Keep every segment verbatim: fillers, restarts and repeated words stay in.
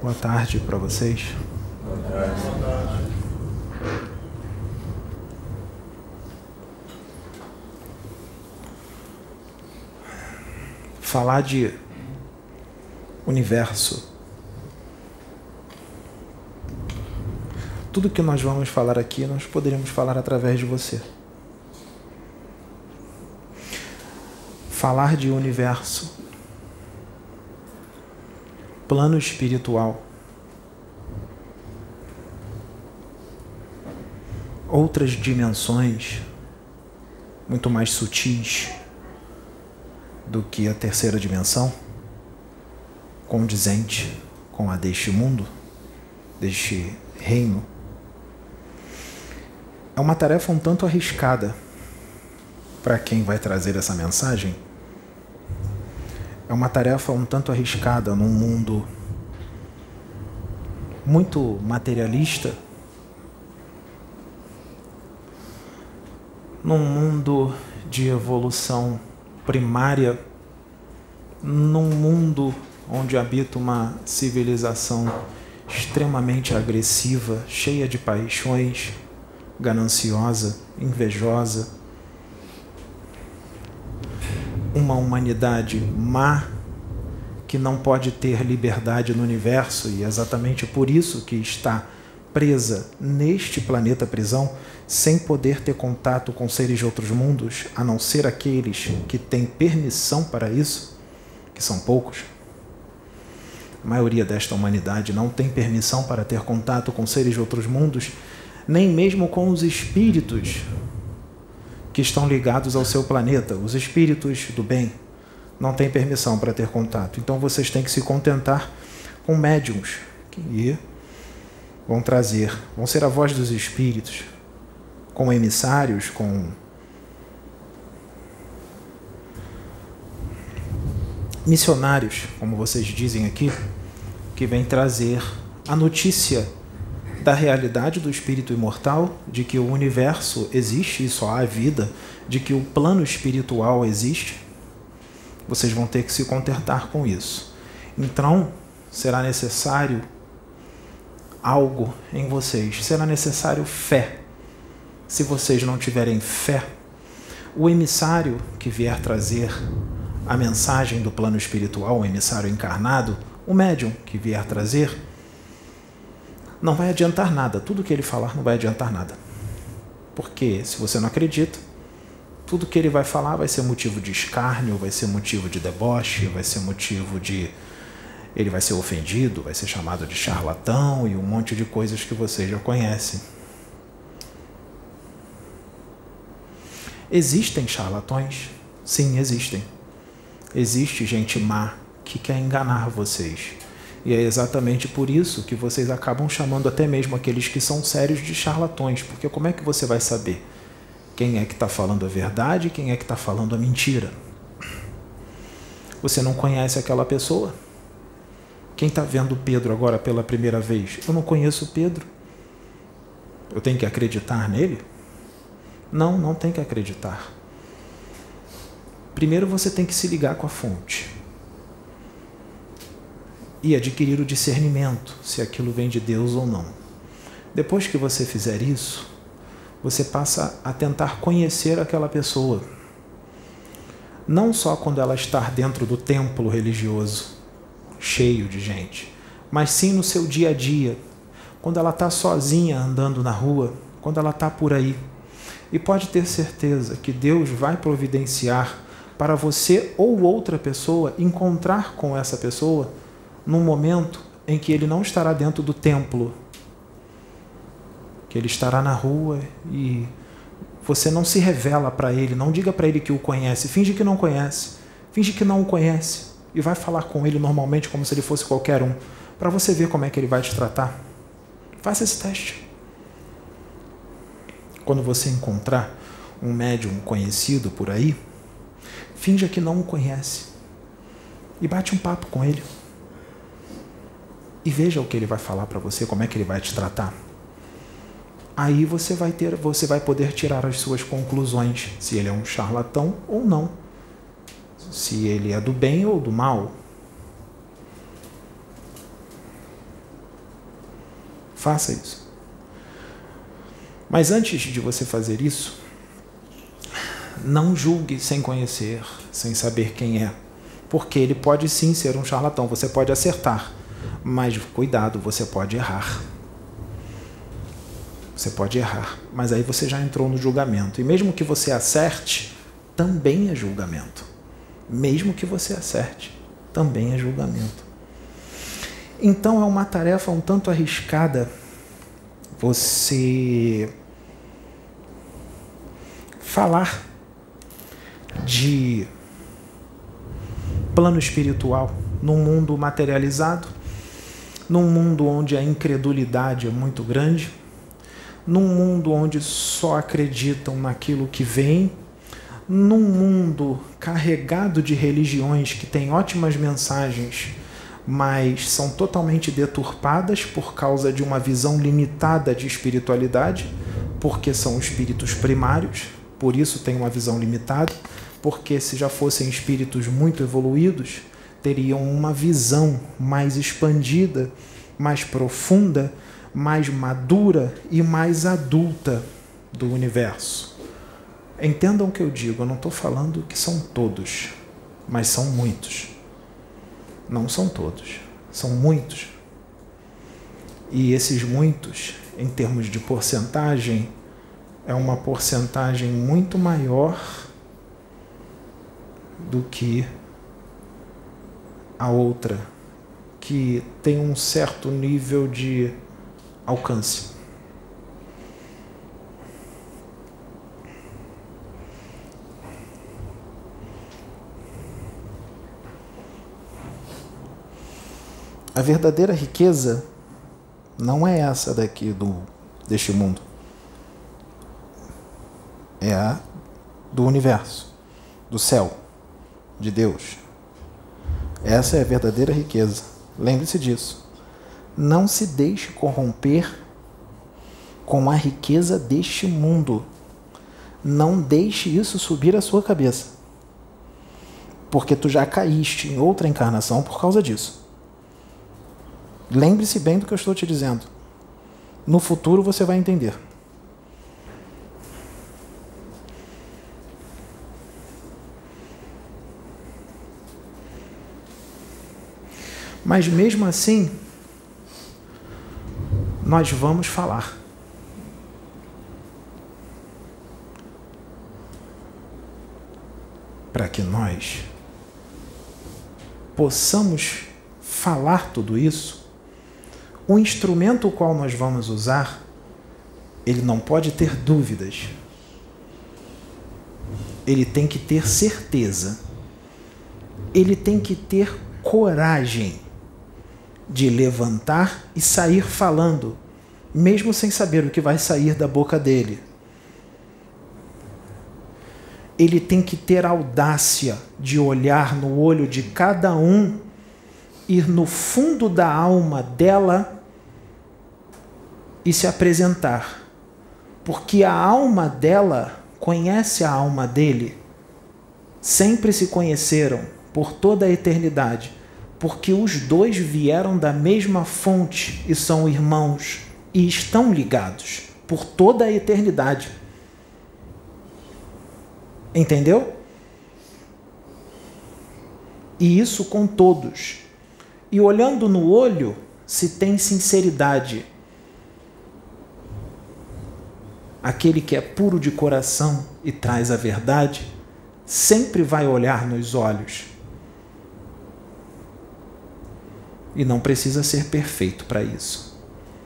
Boa tarde para vocês. Boa tarde. Boa tarde. Falar de universo. Tudo que nós vamos falar aqui, nós poderíamos falar através de você. Falar de universo, plano espiritual, outras dimensões muito mais sutis do que a terceira dimensão, condizente com a deste mundo, deste reino. É uma tarefa um tanto arriscada para quem vai trazer essa mensagem. É uma tarefa um tanto arriscada num mundo muito materialista, num mundo de evolução primária, num mundo onde habita uma civilização extremamente agressiva, cheia de paixões, gananciosa, invejosa, uma humanidade má que não pode ter liberdade no universo, e é exatamente por isso que está presa neste planeta prisão, sem poder ter contato com seres de outros mundos, a não ser aqueles que têm permissão para isso, que são poucos. A maioria desta humanidade não tem permissão para ter contato com seres de outros mundos, nem mesmo com os espíritos que estão ligados ao seu planeta. Os espíritos do bem não têm permissão para ter contato. Então vocês têm que se contentar com médiuns que vão trazer, vão ser a voz dos espíritos, com emissários, com missionários, como vocês dizem aqui, que vêm trazer a notícia da realidade do espírito imortal, de que o universo existe e só há vida, de que o plano espiritual existe. Vocês vão ter que se contentar com isso. Então, será necessário algo em vocês, será necessário fé. Se vocês não tiverem fé, o emissário que vier trazer a mensagem do plano espiritual, o emissário encarnado, o médium que vier trazer, não vai adiantar nada. Tudo que ele falar não vai adiantar nada. Porque se você não acredita, tudo que ele vai falar vai ser motivo de escárnio, vai ser motivo de deboche, vai ser motivo de... ele vai ser ofendido, vai ser chamado de charlatão e um monte de coisas que vocês já conhecem. Existem charlatões? Sim, existem. Existe gente má que quer enganar vocês. E é exatamente por isso que vocês acabam chamando até mesmo aqueles que são sérios de charlatões. Porque como é que você vai saber quem é que está falando a verdade e quem é que está falando a mentira? Você não conhece aquela pessoa? Quem está vendo Pedro agora pela primeira vez? Eu não conheço Pedro. Eu tenho que acreditar nele? Não, não tem que acreditar. Primeiro você tem que se ligar com a fonte e adquirir o discernimento, se aquilo vem de Deus ou não. Depois que você fizer isso, você passa a tentar conhecer aquela pessoa. Não só quando ela está dentro do templo religioso, cheio de gente, mas sim no seu dia a dia, quando ela está sozinha andando na rua, quando ela está por aí. E pode ter certeza que Deus vai providenciar para você ou outra pessoa encontrar com essa pessoa num momento em que ele não estará dentro do templo, que ele estará na rua e você não se revela para ele, não diga para ele que o conhece, finge que não conhece, finge que não o conhece e vai falar com ele normalmente como se ele fosse qualquer um, para você ver como é que ele vai te tratar. Faça esse teste. Quando você encontrar um médium conhecido por aí, finja que não o conhece e bate um papo com ele. E veja o que ele vai falar para você, como é que ele vai te tratar. Aí você vai ter, você vai poder tirar as suas conclusões, se ele é um charlatão ou não, se ele é do bem ou do mal. Faça isso. Mas antes de você fazer isso, não julgue sem conhecer, sem saber quem é. Porque ele pode sim ser um charlatão. Você pode acertar, mas cuidado, você pode errar. Você pode errar, mas aí você já entrou no julgamento. E mesmo que você acerte, também é julgamento. Mesmo que você acerte, também é julgamento. Então é uma tarefa um tanto arriscada você falar de plano espiritual num mundo materializado, num mundo onde a incredulidade é muito grande, num mundo onde só acreditam naquilo que vem, num mundo carregado de religiões que têm ótimas mensagens, mas são totalmente deturpadas por causa de uma visão limitada de espiritualidade, porque são espíritos primários, por isso tem uma visão limitada, porque se já fossem espíritos muito evoluídos, teriam uma visão mais expandida, mais profunda, mais madura e mais adulta do universo. Entendam o que eu digo, eu não estou falando que são todos, mas são muitos. Não são todos, são muitos. E esses muitos, em termos de porcentagem, é uma porcentagem muito maior do que a outra, que tem um certo nível de alcance. A verdadeira riqueza não é essa daqui do, deste mundo. É a do universo, do céu, de Deus. Essa é a verdadeira riqueza. Lembre-se disso. Não se deixe corromper com a riqueza deste mundo. Não deixe isso subir à sua cabeça. Porque tu já caíste em outra encarnação por causa disso. Lembre-se bem do que eu estou te dizendo. No futuro você vai entender. Mas mesmo assim, nós vamos falar. Para que nós possamos falar tudo isso, o instrumento o qual nós vamos usar, ele não pode ter dúvidas. Ele tem que ter certeza. Ele tem que ter coragem de levantar e sair falando, mesmo sem saber o que vai sair da boca dele. Ele tem que ter audácia de olhar no olho de cada um, ir no fundo da alma dela e se apresentar. Porque a alma dela conhece a alma dele. Sempre se conheceram por toda a eternidade, porque os dois vieram da mesma fonte e são irmãos e estão ligados por toda a eternidade. Entendeu? E isso com todos. E olhando no olho, se tem sinceridade. Aquele que é puro de coração e traz a verdade, sempre vai olhar nos olhos. E não precisa ser perfeito para isso.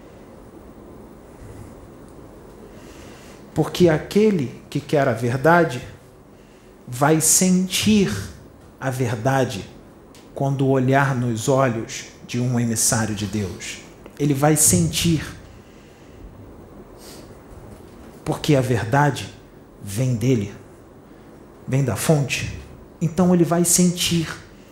Porque aquele que quer a verdade vai sentir a verdade quando olhar nos olhos de um emissário de Deus. Ele vai sentir. Porque a verdade vem dele, vem da fonte. Então ele vai sentir.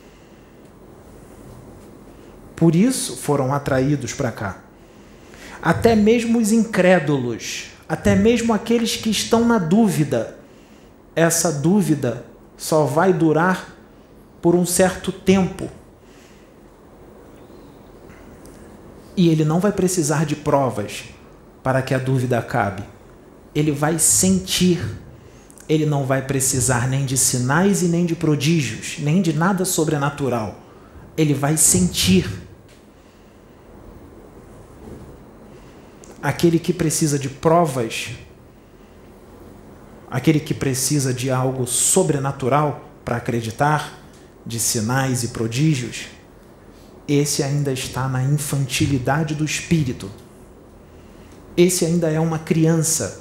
Por isso foram atraídos para cá. Até mesmo os incrédulos, até mesmo aqueles que estão na dúvida. Essa dúvida só vai durar por um certo tempo. E ele não vai precisar de provas para que a dúvida acabe. Ele vai sentir. Ele não vai precisar nem de sinais e nem de prodígios, nem de nada sobrenatural. Ele vai sentir. Aquele que precisa de provas, aquele que precisa de algo sobrenatural para acreditar, de sinais e prodígios, esse ainda está na infantilidade do espírito. Esse ainda é uma criança.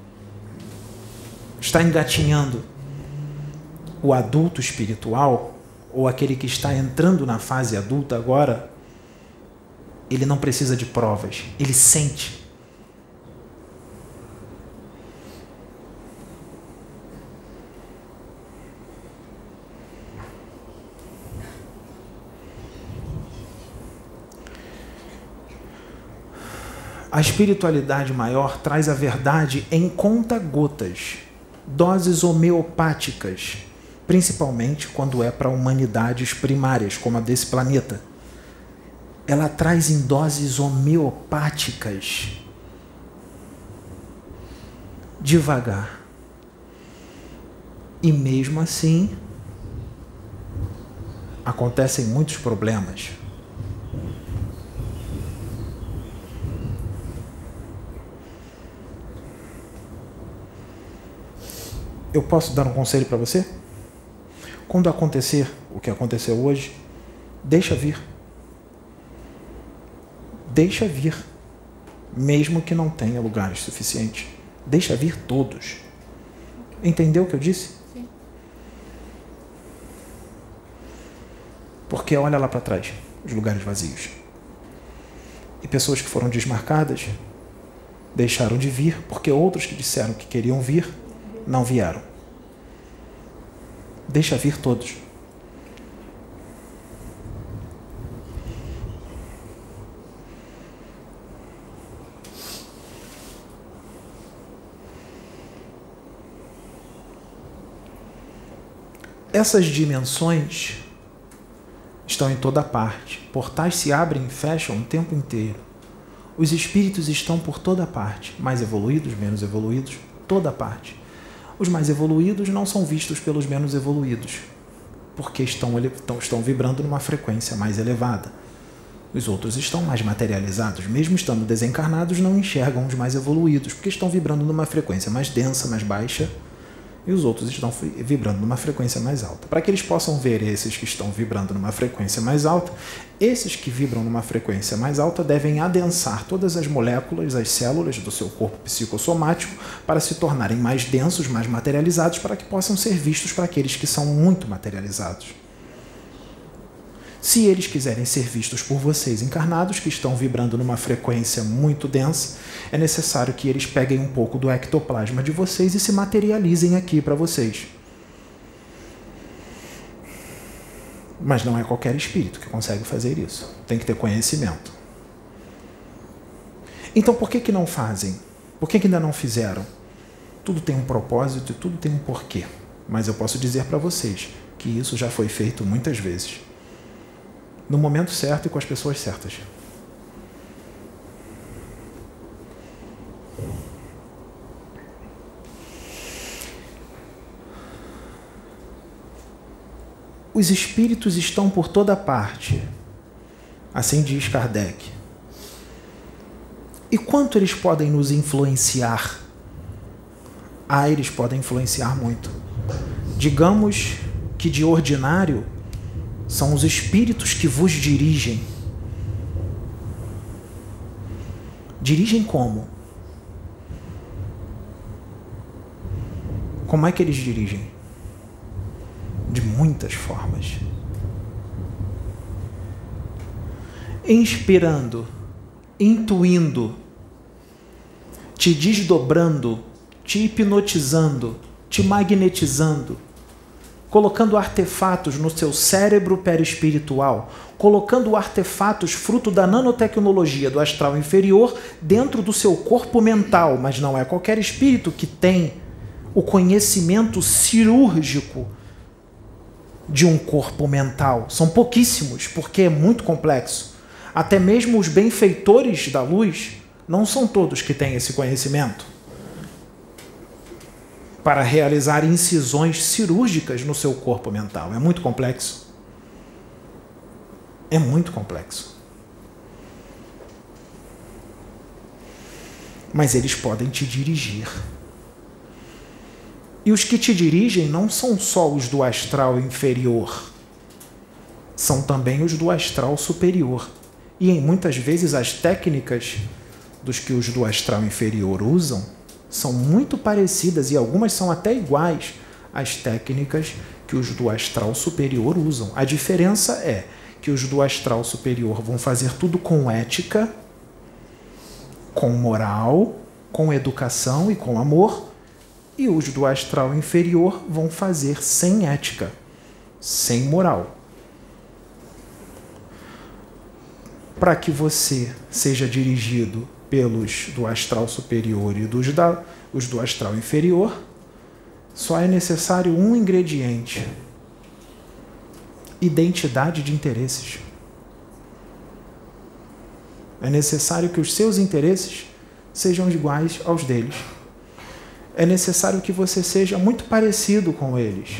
Está engatinhando. O adulto espiritual, ou aquele que está entrando na fase adulta agora, ele não precisa de provas, ele sente. A espiritualidade maior traz a verdade em conta-gotas, doses homeopáticas, principalmente quando é para humanidades primárias, como a desse planeta. Ela traz em doses homeopáticas, devagar. E mesmo assim, acontecem muitos problemas. Eu posso dar um conselho para você? Quando acontecer o que aconteceu hoje, deixa vir. Deixa vir. Mesmo que não tenha lugares suficientes. Deixa vir todos. Entendeu o que eu disse? Sim. Porque olha lá para trás, os lugares vazios. E pessoas que foram desmarcadas deixaram de vir, porque outros que disseram que queriam vir, não vieram. Deixa vir todos. Essas dimensões estão em toda parte. Portais se abrem e fecham o tempo inteiro. Os espíritos estão por toda parte, mais evoluídos, menos evoluídos, toda parte. Os mais evoluídos não são vistos pelos menos evoluídos, porque estão, estão, estão vibrando numa frequência mais elevada. Os outros estão mais materializados, mesmo estando desencarnados, não enxergam os mais evoluídos, porque estão vibrando numa frequência mais densa, mais baixa, e os outros estão vibrando numa frequência mais alta. Para que eles possam ver esses que estão vibrando numa frequência mais alta, esses que vibram numa frequência mais alta devem adensar todas as moléculas, as células do seu corpo psicossomático para se tornarem mais densos, mais materializados, para que possam ser vistos para aqueles que são muito materializados. Se eles quiserem ser vistos por vocês encarnados, que estão vibrando numa frequência muito densa, é necessário que eles peguem um pouco do ectoplasma de vocês e se materializem aqui para vocês. Mas não é qualquer espírito que consegue fazer isso. Tem que ter conhecimento. Então por que que não fazem? Por que que ainda não fizeram? Tudo tem um propósito e tudo tem um porquê. Mas eu posso dizer para vocês que isso já foi feito muitas vezes. No momento certo e com as pessoas certas. Os espíritos estão por toda parte, assim diz Kardec. E quanto eles podem nos influenciar? Ah, eles podem influenciar muito. Digamos que de ordinário são os espíritos que vos dirigem. Dirigem como? Como é que eles dirigem? De muitas formas. Inspirando, intuindo, te desdobrando, te hipnotizando, te magnetizando, colocando artefatos no seu cérebro perispiritual, colocando artefatos fruto da nanotecnologia do astral inferior dentro do seu corpo mental, mas não é qualquer espírito que tem o conhecimento cirúrgico de um corpo mental. São pouquíssimos, porque é muito complexo. Até mesmo os benfeitores da luz não são todos que têm esse conhecimento para realizar incisões cirúrgicas no seu corpo mental. É muito complexo. É muito complexo. Mas eles podem te dirigir. E os que te dirigem não são só os do astral inferior, são também os do astral superior. E em muitas vezes as técnicas dos que os do astral inferior usam são muito parecidas e algumas são até iguais às técnicas que os do astral superior usam. A diferença é que os do astral superior vão fazer tudo com ética, com moral, com educação e com amor, e os do astral inferior vão fazer sem ética, sem moral. Para que você seja dirigido pelos do astral superior e dos da, os do astral inferior, só é necessário um ingrediente: identidade de interesses. É necessário que os seus interesses sejam iguais aos deles. É necessário que você seja muito parecido com eles.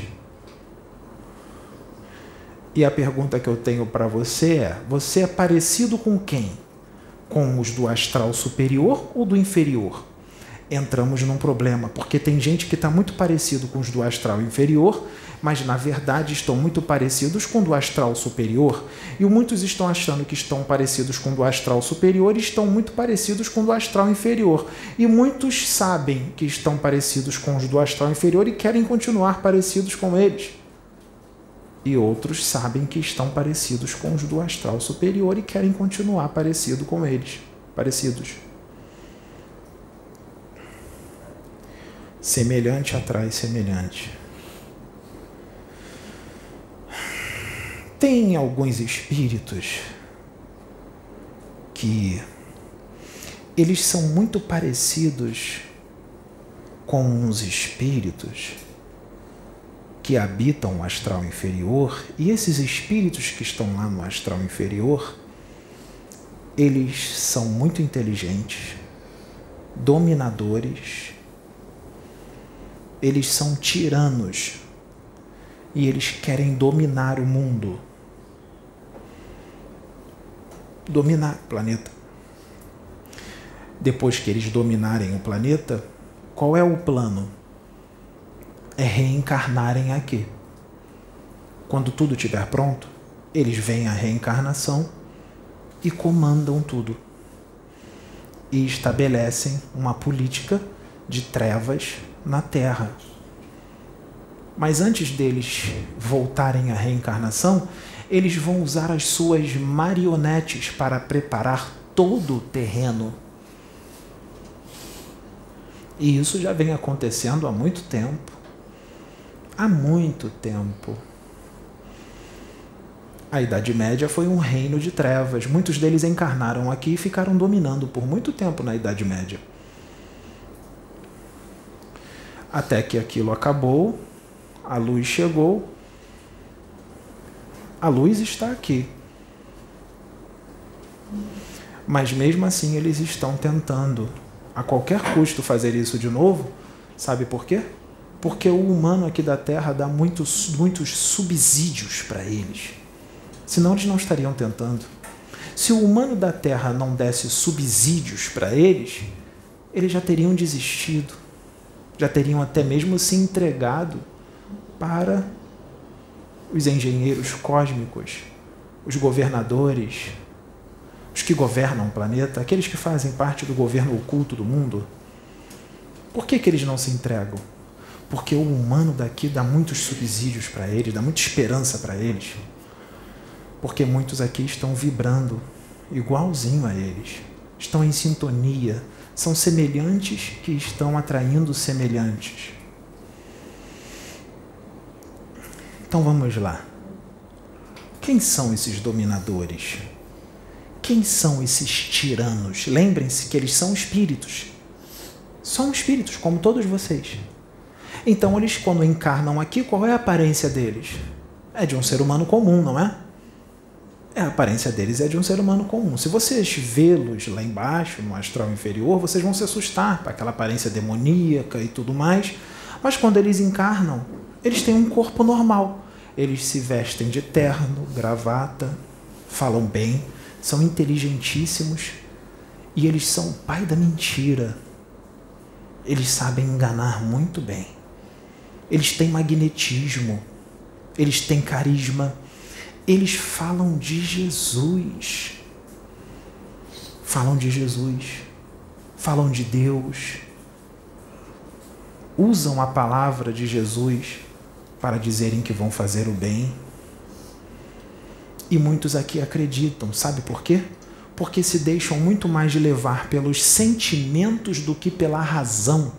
E a pergunta que eu tenho para você é: você é parecido com quem? Com os do astral superior ou do inferior? Entramos num problema, porque tem gente que está muito parecido com os do astral inferior, mas na verdade estão muito parecidos com o do astral superior, e muitos estão achando que estão parecidos com o do astral superior e estão muito parecidos com o do astral inferior, e muitos sabem que estão parecidos com os do astral inferior e querem continuar parecidos com eles, e outros sabem que estão parecidos com os do astral superior e querem continuar parecido com eles, parecidos. Semelhante atrai semelhante. Tem alguns espíritos que eles são muito parecidos com uns espíritos que habitam o astral inferior, e esses espíritos que estão lá no astral inferior, eles são muito inteligentes, dominadores, eles são tiranos e eles querem dominar o mundo, dominar o planeta. Depois que eles dominarem o planeta, qual é o plano? É reencarnarem aqui. Quando tudo estiver pronto, eles veem a reencarnação e comandam tudo. E estabelecem uma política de trevas na Terra. Mas antes deles voltarem à reencarnação, eles vão usar as suas marionetes para preparar todo o terreno. E isso já vem acontecendo há muito tempo. Há muito tempo. A Idade Média foi um reino de trevas. Muitos deles encarnaram aqui e ficaram dominando por muito tempo na Idade Média. Até que aquilo acabou, a luz chegou. A luz está aqui. Mas mesmo assim eles estão tentando, a qualquer custo, fazer isso de novo. Sabe por quê? Porque o humano aqui da Terra dá muitos, muitos subsídios para eles. Senão eles não estariam tentando. Se o humano da Terra não desse subsídios para eles, eles já teriam desistido. Já teriam até mesmo se entregado para os engenheiros cósmicos, os governadores, os que governam o planeta, aqueles que fazem parte do governo oculto do mundo. Por que que eles não se entregam? Porque o humano daqui dá muitos subsídios para eles, dá muita esperança para eles. Porque muitos aqui estão vibrando igualzinho a eles, estão em sintonia, são semelhantes que estão atraindo semelhantes. Então vamos lá. Quem são esses dominadores? Quem são esses tiranos? Lembrem-se que eles são espíritos. São espíritos, como todos vocês. Então, eles, quando encarnam aqui, qual é a aparência deles? É de um ser humano comum, não é? É, a aparência deles é de um ser humano comum. Se vocês vê-los lá embaixo, no astral inferior, vocês vão se assustar com aquela aparência demoníaca e tudo mais. Mas quando eles encarnam, eles têm um corpo normal. Eles se vestem de terno, gravata, falam bem, são inteligentíssimos e eles são o pai da mentira. Eles sabem enganar muito bem. Eles têm magnetismo, eles têm carisma. Eles falam de Jesus, falam de Jesus, falam de Deus, usam a palavra de Jesus para dizerem que vão fazer o bem. E muitos aqui acreditam, sabe por quê? Porque se deixam muito mais de levar pelos sentimentos do que pela razão.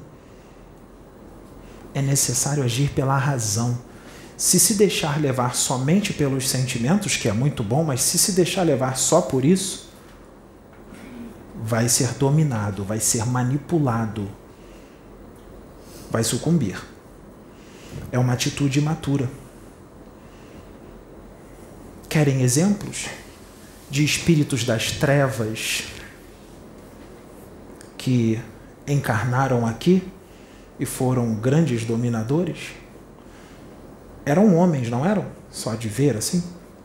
É necessário agir pela razão. Se se deixar levar somente pelos sentimentos, que é muito bom, mas se se deixar levar só por isso, vai ser dominado, vai ser manipulado, vai sucumbir. É uma atitude imatura. Querem exemplos de espíritos das trevas que encarnaram aqui e foram grandes dominadores? Eram homens, não eram? Só de ver assim.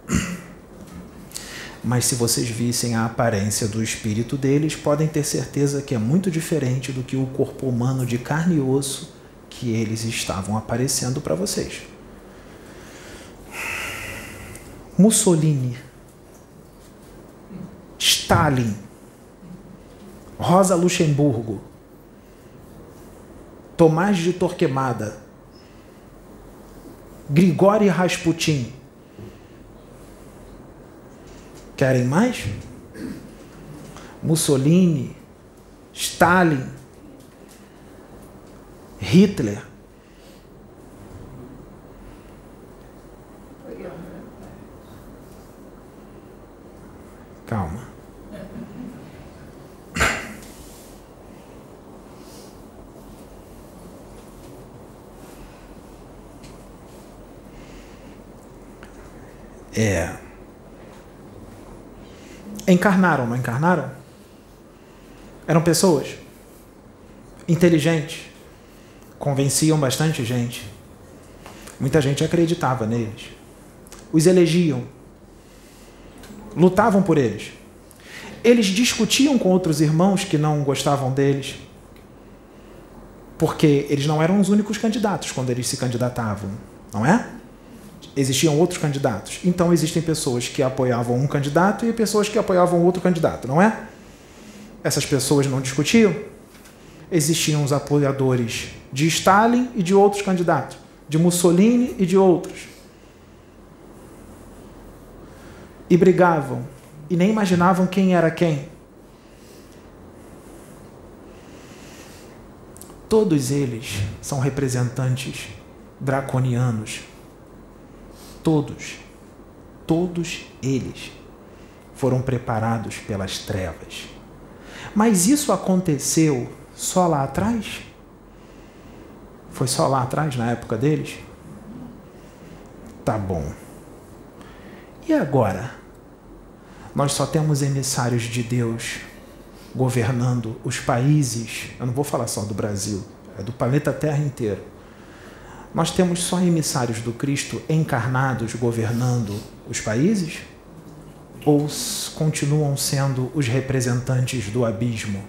Mas se vocês vissem a aparência do espírito deles, podem ter certeza que é muito diferente do que o corpo humano de carne e osso que eles estavam aparecendo para vocês. Mussolini, Stalin, Rosa Luxemburgo, Tomás de Torquemada, Grigori Rasputin. Querem mais? Mussolini, Stalin, Hitler. Calma. É. Encarnaram, não encarnaram? Eram pessoas inteligentes, convenciam bastante gente. Muita gente acreditava neles. Os elegiam, lutavam por eles. Eles discutiam com outros irmãos que não gostavam deles, porque eles não eram os únicos candidatos quando eles se candidatavam, não é? Existiam outros candidatos. Então existem pessoas que apoiavam um candidato e pessoas que apoiavam outro candidato, não é? Essas pessoas não discutiam. Existiam os apoiadores de Stalin e de outros candidatos, de Mussolini e de outros. E brigavam, e nem imaginavam quem era quem. Todos eles são representantes draconianos. Todos, todos eles foram preparados pelas trevas. Mas isso aconteceu só lá atrás? Foi só lá atrás, na época deles? Tá bom. E agora? Nós só temos emissários de Deus governando os países. Eu não vou falar só do Brasil, é do planeta Terra inteiro. Nós temos só emissários do Cristo encarnados governando os países? Ou continuam sendo os representantes do abismo?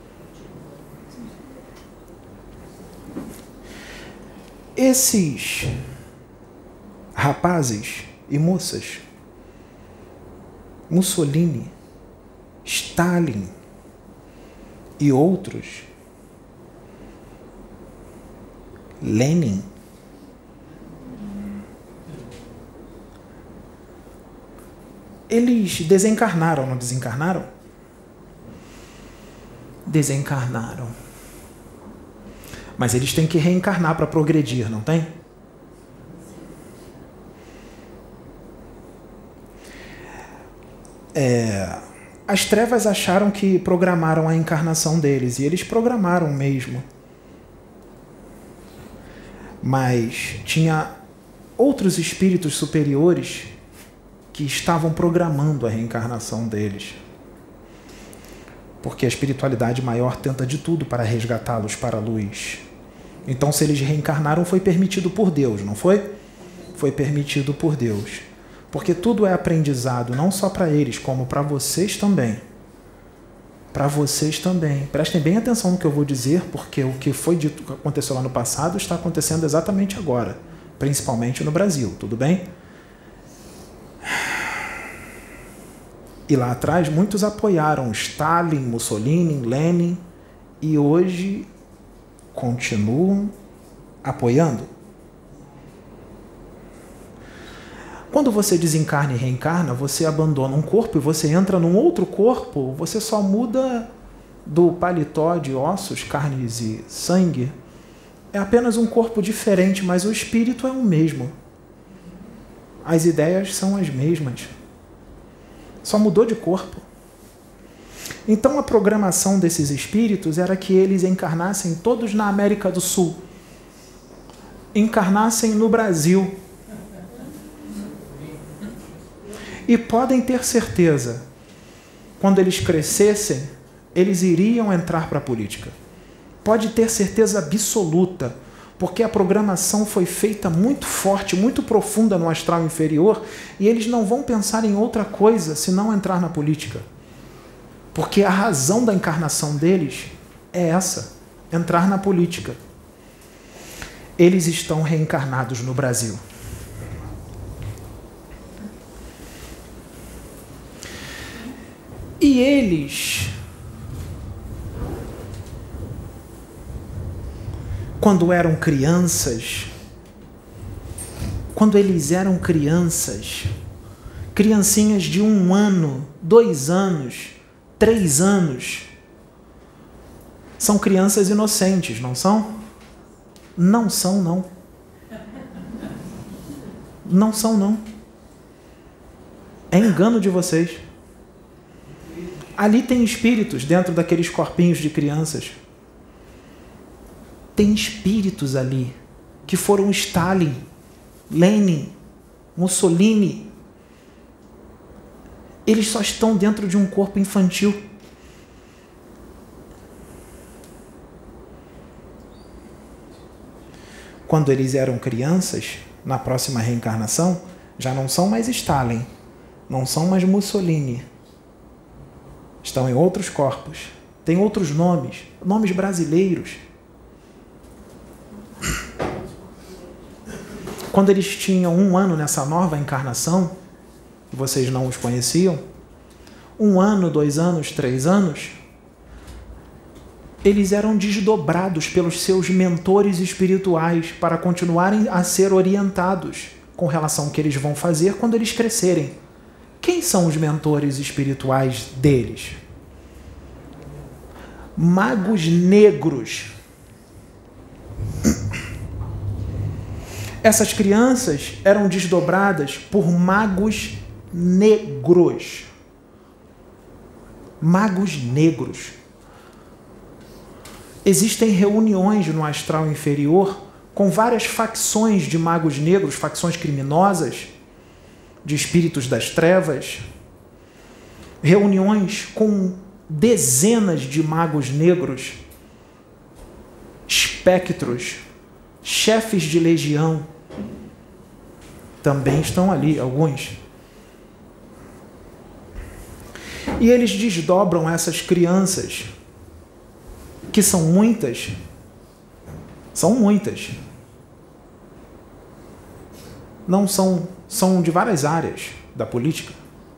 Esses rapazes e moças, Mussolini, Stalin e outros, Lenin, eles desencarnaram, não desencarnaram? Desencarnaram. Mas eles têm que reencarnar para progredir, não tem? É, as trevas acharam que programaram a encarnação deles, e eles programaram mesmo. Mas tinha outros espíritos superiores que estavam programando a reencarnação deles. Porque a espiritualidade maior tenta de tudo para resgatá-los para a luz. Então, se eles reencarnaram, foi permitido por Deus, não foi? Foi permitido por Deus. Porque tudo é aprendizado, não só para eles, como para vocês também. Para vocês também. Prestem bem atenção no que eu vou dizer, porque o que foi dito, que aconteceu lá no passado, está acontecendo exatamente agora. Principalmente no Brasil, tudo bem? E lá atrás, muitos apoiaram Stalin, Mussolini, Lenin, e hoje continuam apoiando. Quando você desencarna e reencarna, você abandona um corpo e você entra num outro corpo, você só muda do paletó de ossos, carnes e sangue. É apenas um corpo diferente, mas o espírito é o mesmo. As ideias são as mesmas. Só mudou de corpo. Então a programação desses espíritos era que eles encarnassem todos na América do Sul. Encarnassem no Brasil. E podem ter certeza, quando eles crescessem, eles iriam entrar para a política. Pode ter certeza absoluta, porque a programação foi feita muito forte, muito profunda no astral inferior, e eles não vão pensar em outra coisa se não entrar na política. Porque a razão da encarnação deles é essa, entrar na política. Eles estão reencarnados no Brasil. E eles, quando eram crianças, quando eles eram crianças, criancinhas de um ano, dois anos, três anos, são crianças inocentes, não são? Não são, não. Não são, não. É engano de vocês. Ali tem espíritos dentro daqueles corpinhos de crianças. Tem espíritos ali que foram Stalin, Lenin, Mussolini. Eles só estão dentro de um corpo infantil. Quando eles eram crianças, na próxima reencarnação, já não são mais Stalin, não são mais Mussolini. Estão em outros corpos. Tem outros nomes, nomes brasileiros. Quando eles tinham um ano nessa nova encarnação, vocês não os conheciam, um ano, dois anos, três anos, eles eram desdobrados pelos seus mentores espirituais para continuarem a ser orientados com relação ao que eles vão fazer quando eles crescerem. Quem são os mentores espirituais deles? Magos negros. Essas crianças eram desdobradas por magos negros. Magos negros. Existem reuniões no astral inferior com várias facções de magos negros, facções criminosas, de espíritos das trevas, reuniões com dezenas de magos negros, espectros, chefes de legião, também estão ali, alguns. E eles desdobram essas crianças, que são muitas, são muitas, não são, são de várias áreas da política.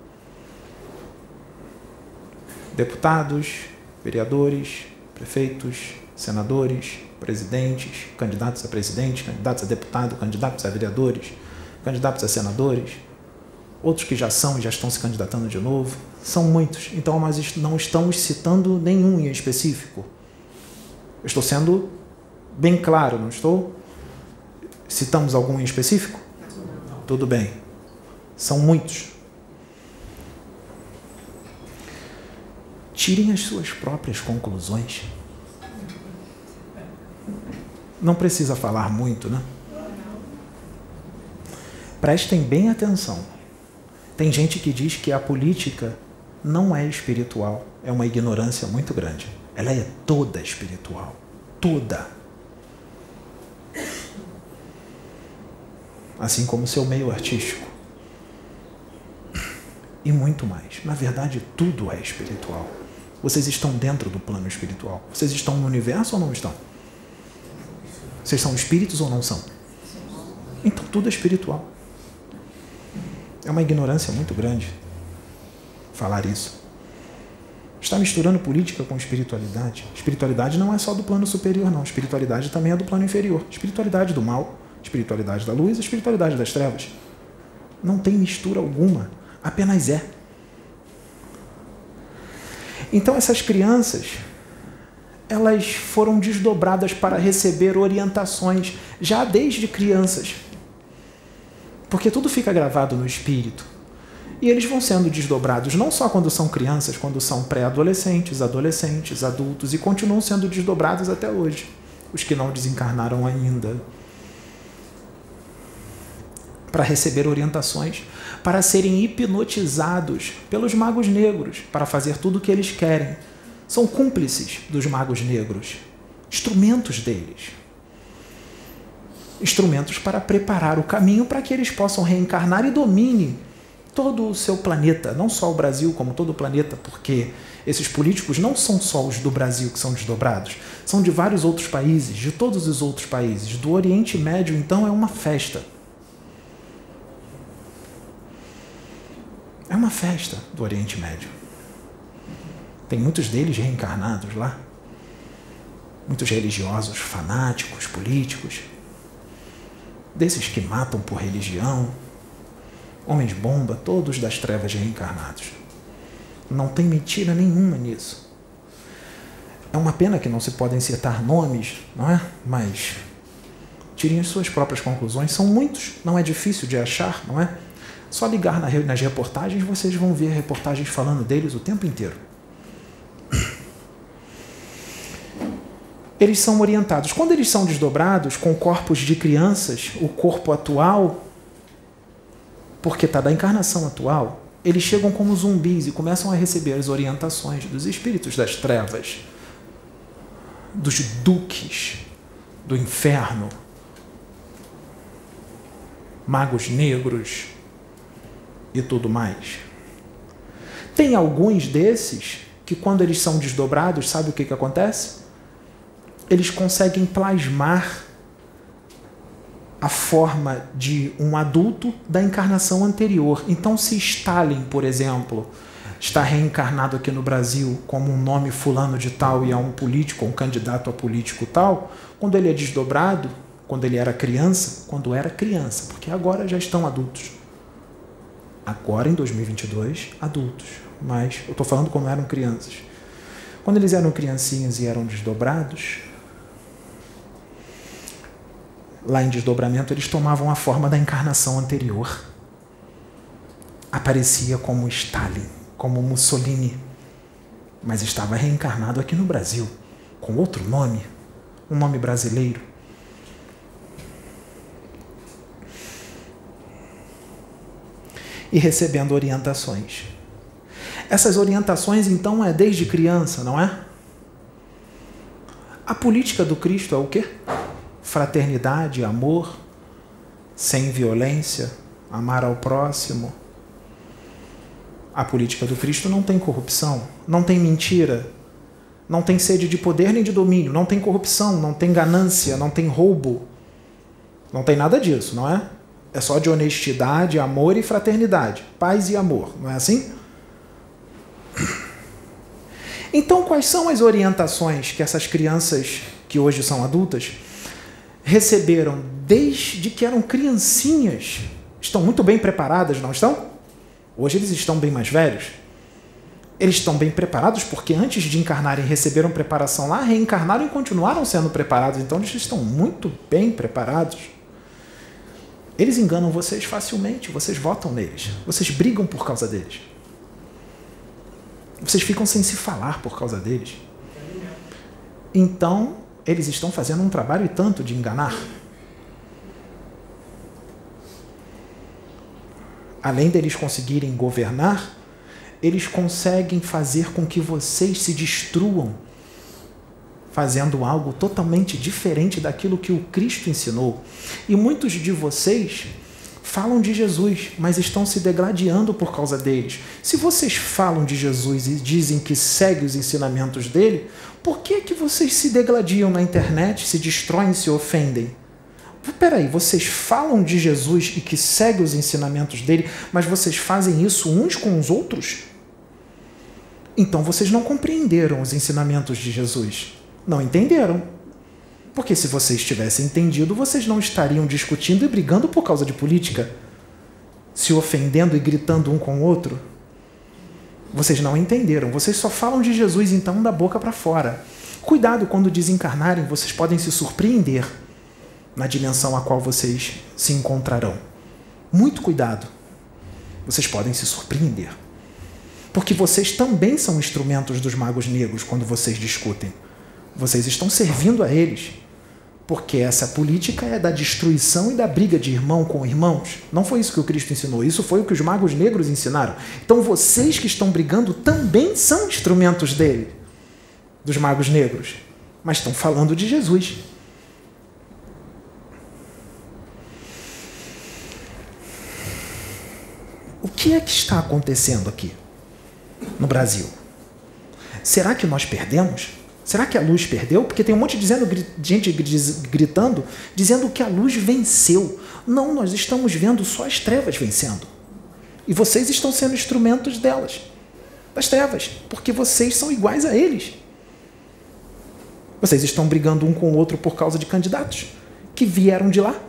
Deputados, vereadores, prefeitos, senadores, presidentes, candidatos a presidente, candidatos a deputado, candidatos a vereadores, candidatos a senadores, outros que já são e já estão se candidatando de novo. São muitos, então nós não estamos citando nenhum em específico. Eu estou sendo bem claro, não estou? Citamos algum em específico? Tudo bem. São muitos. Tirem as suas próprias conclusões. Não precisa falar muito, né? Prestem bem atenção. Tem gente que diz que a política não é espiritual. É uma ignorância muito grande. Ela é toda espiritual. Toda. Assim como o seu meio artístico. E muito mais. Na verdade, tudo é espiritual. Vocês estão dentro do plano espiritual. Vocês estão no universo ou não estão? Vocês são espíritos ou não são? Então tudo é espiritual. É uma ignorância muito grande falar isso. Está misturando política com espiritualidade. Espiritualidade não é só do plano superior, não. Espiritualidade também é do plano inferior. Espiritualidade do mal, espiritualidade da luz, espiritualidade das trevas. Não tem mistura alguma. Apenas é. Então essas crianças, elas foram desdobradas para receber orientações já desde crianças. Porque tudo fica gravado no espírito. E eles vão sendo desdobrados não só quando são crianças, quando são pré-adolescentes, adolescentes, adultos, e continuam sendo desdobrados até hoje. Os que não desencarnaram ainda. Para receber orientações, para serem hipnotizados pelos magos negros, para fazer tudo o que eles querem. São cúmplices dos magos negros, instrumentos deles. Instrumentos para preparar o caminho para que eles possam reencarnar e domine todo o seu planeta, não só o Brasil, como todo o planeta, porque esses políticos não são só os do Brasil que são desdobrados, são de vários outros países, de todos os outros países. Do Oriente Médio, então, é uma festa. É uma festa do Oriente Médio. Tem muitos deles reencarnados lá. Muitos religiosos, fanáticos, políticos. Desses que matam por religião. Homens-bomba, todos das trevas reencarnados. Não tem mentira nenhuma nisso. É uma pena que não se podem citar nomes, não é? Mas tirem as suas próprias conclusões. São muitos, não é difícil de achar, não é? Só ligar nas reportagens, vocês vão ver reportagens falando deles o tempo inteiro. Eles são orientados. Quando eles são desdobrados com corpos de crianças, o corpo atual, porque está da encarnação atual, eles chegam como zumbis e começam a receber as orientações dos espíritos das trevas, dos duques do inferno, magos negros, e tudo mais. Tem alguns desses que, quando eles são desdobrados, sabe o que, que acontece? Eles conseguem plasmar a forma de um adulto da encarnação anterior. Então, se Stalin, por exemplo, está reencarnado aqui no Brasil como um nome fulano de tal e é um político, um candidato a político tal, quando ele é desdobrado, quando ele era criança, quando era criança, porque agora já estão adultos. Agora, em dois mil e vinte e dois, adultos. Mas eu estou falando como eram crianças. Quando eles eram criancinhas e eram desdobrados, lá em desdobramento, eles tomavam a forma da encarnação anterior. Aparecia como Stalin, como Mussolini, mas estava reencarnado aqui no Brasil, com outro nome, um nome brasileiro. E recebendo orientações. Essas orientações, então, é desde criança, não é? A política do Cristo é o quê? Fraternidade, amor, sem violência, amar ao próximo. A política do Cristo não tem corrupção, não tem mentira, não tem sede de poder nem de domínio, não tem corrupção, não tem ganância, não tem roubo. Não tem nada disso, não é? É só de honestidade, amor e fraternidade. Paz e amor, não é assim? Então, quais são as orientações que essas crianças, que hoje são adultas, receberam desde que eram criancinhas? Estão muito bem preparadas, não estão? Hoje eles estão bem mais velhos. Eles estão bem preparados porque antes de encarnarem receberam preparação lá, reencarnaram e continuaram sendo preparados. Então, eles estão muito bem preparados. Eles enganam vocês facilmente, vocês votam neles, vocês brigam por causa deles. Vocês ficam sem se falar por causa deles. Então, eles estão fazendo um trabalho e tanto de enganar. além deles conseguirem governar, eles conseguem fazer com que vocês se destruam, fazendo algo totalmente diferente daquilo que o Cristo ensinou. E muitos de vocês falam de Jesus, mas estão se degladiando por causa deles. Se vocês falam de Jesus e dizem que seguem os ensinamentos dele, por que que vocês se degladiam na internet, se destroem, se ofendem? Peraí, vocês falam de Jesus e que seguem os ensinamentos dele, mas vocês fazem isso uns com os outros? Então vocês não compreenderam os ensinamentos de Jesus. Não entenderam. Porque se vocês tivessem entendido, vocês não estariam discutindo e brigando por causa de política, se ofendendo e gritando um com o outro. Vocês não entenderam. Vocês só falam de Jesus, então, da boca para fora. Cuidado, quando desencarnarem, vocês podem se surpreender na dimensão a qual vocês se encontrarão. Muito cuidado. Vocês podem se surpreender. Porque vocês também são instrumentos dos magos negros quando vocês discutem. Vocês estão servindo a eles. Porque essa política é da destruição e da briga de irmão com irmãos. Não foi isso que o Cristo ensinou. Isso foi o que os magos negros ensinaram. Então vocês que estão brigando também são instrumentos dele, dos magos negros. Mas estão falando de Jesus. O que é que está acontecendo aqui no Brasil? Será que nós perdemos? Será que a luz perdeu? Porque tem um monte de dizendo, gente gritando, dizendo que a luz venceu. Não, nós estamos vendo só as trevas vencendo. E vocês estão sendo instrumentos delas, das trevas, porque vocês são iguais a eles. Vocês estão brigando um com o outro por causa de candidatos que vieram de lá.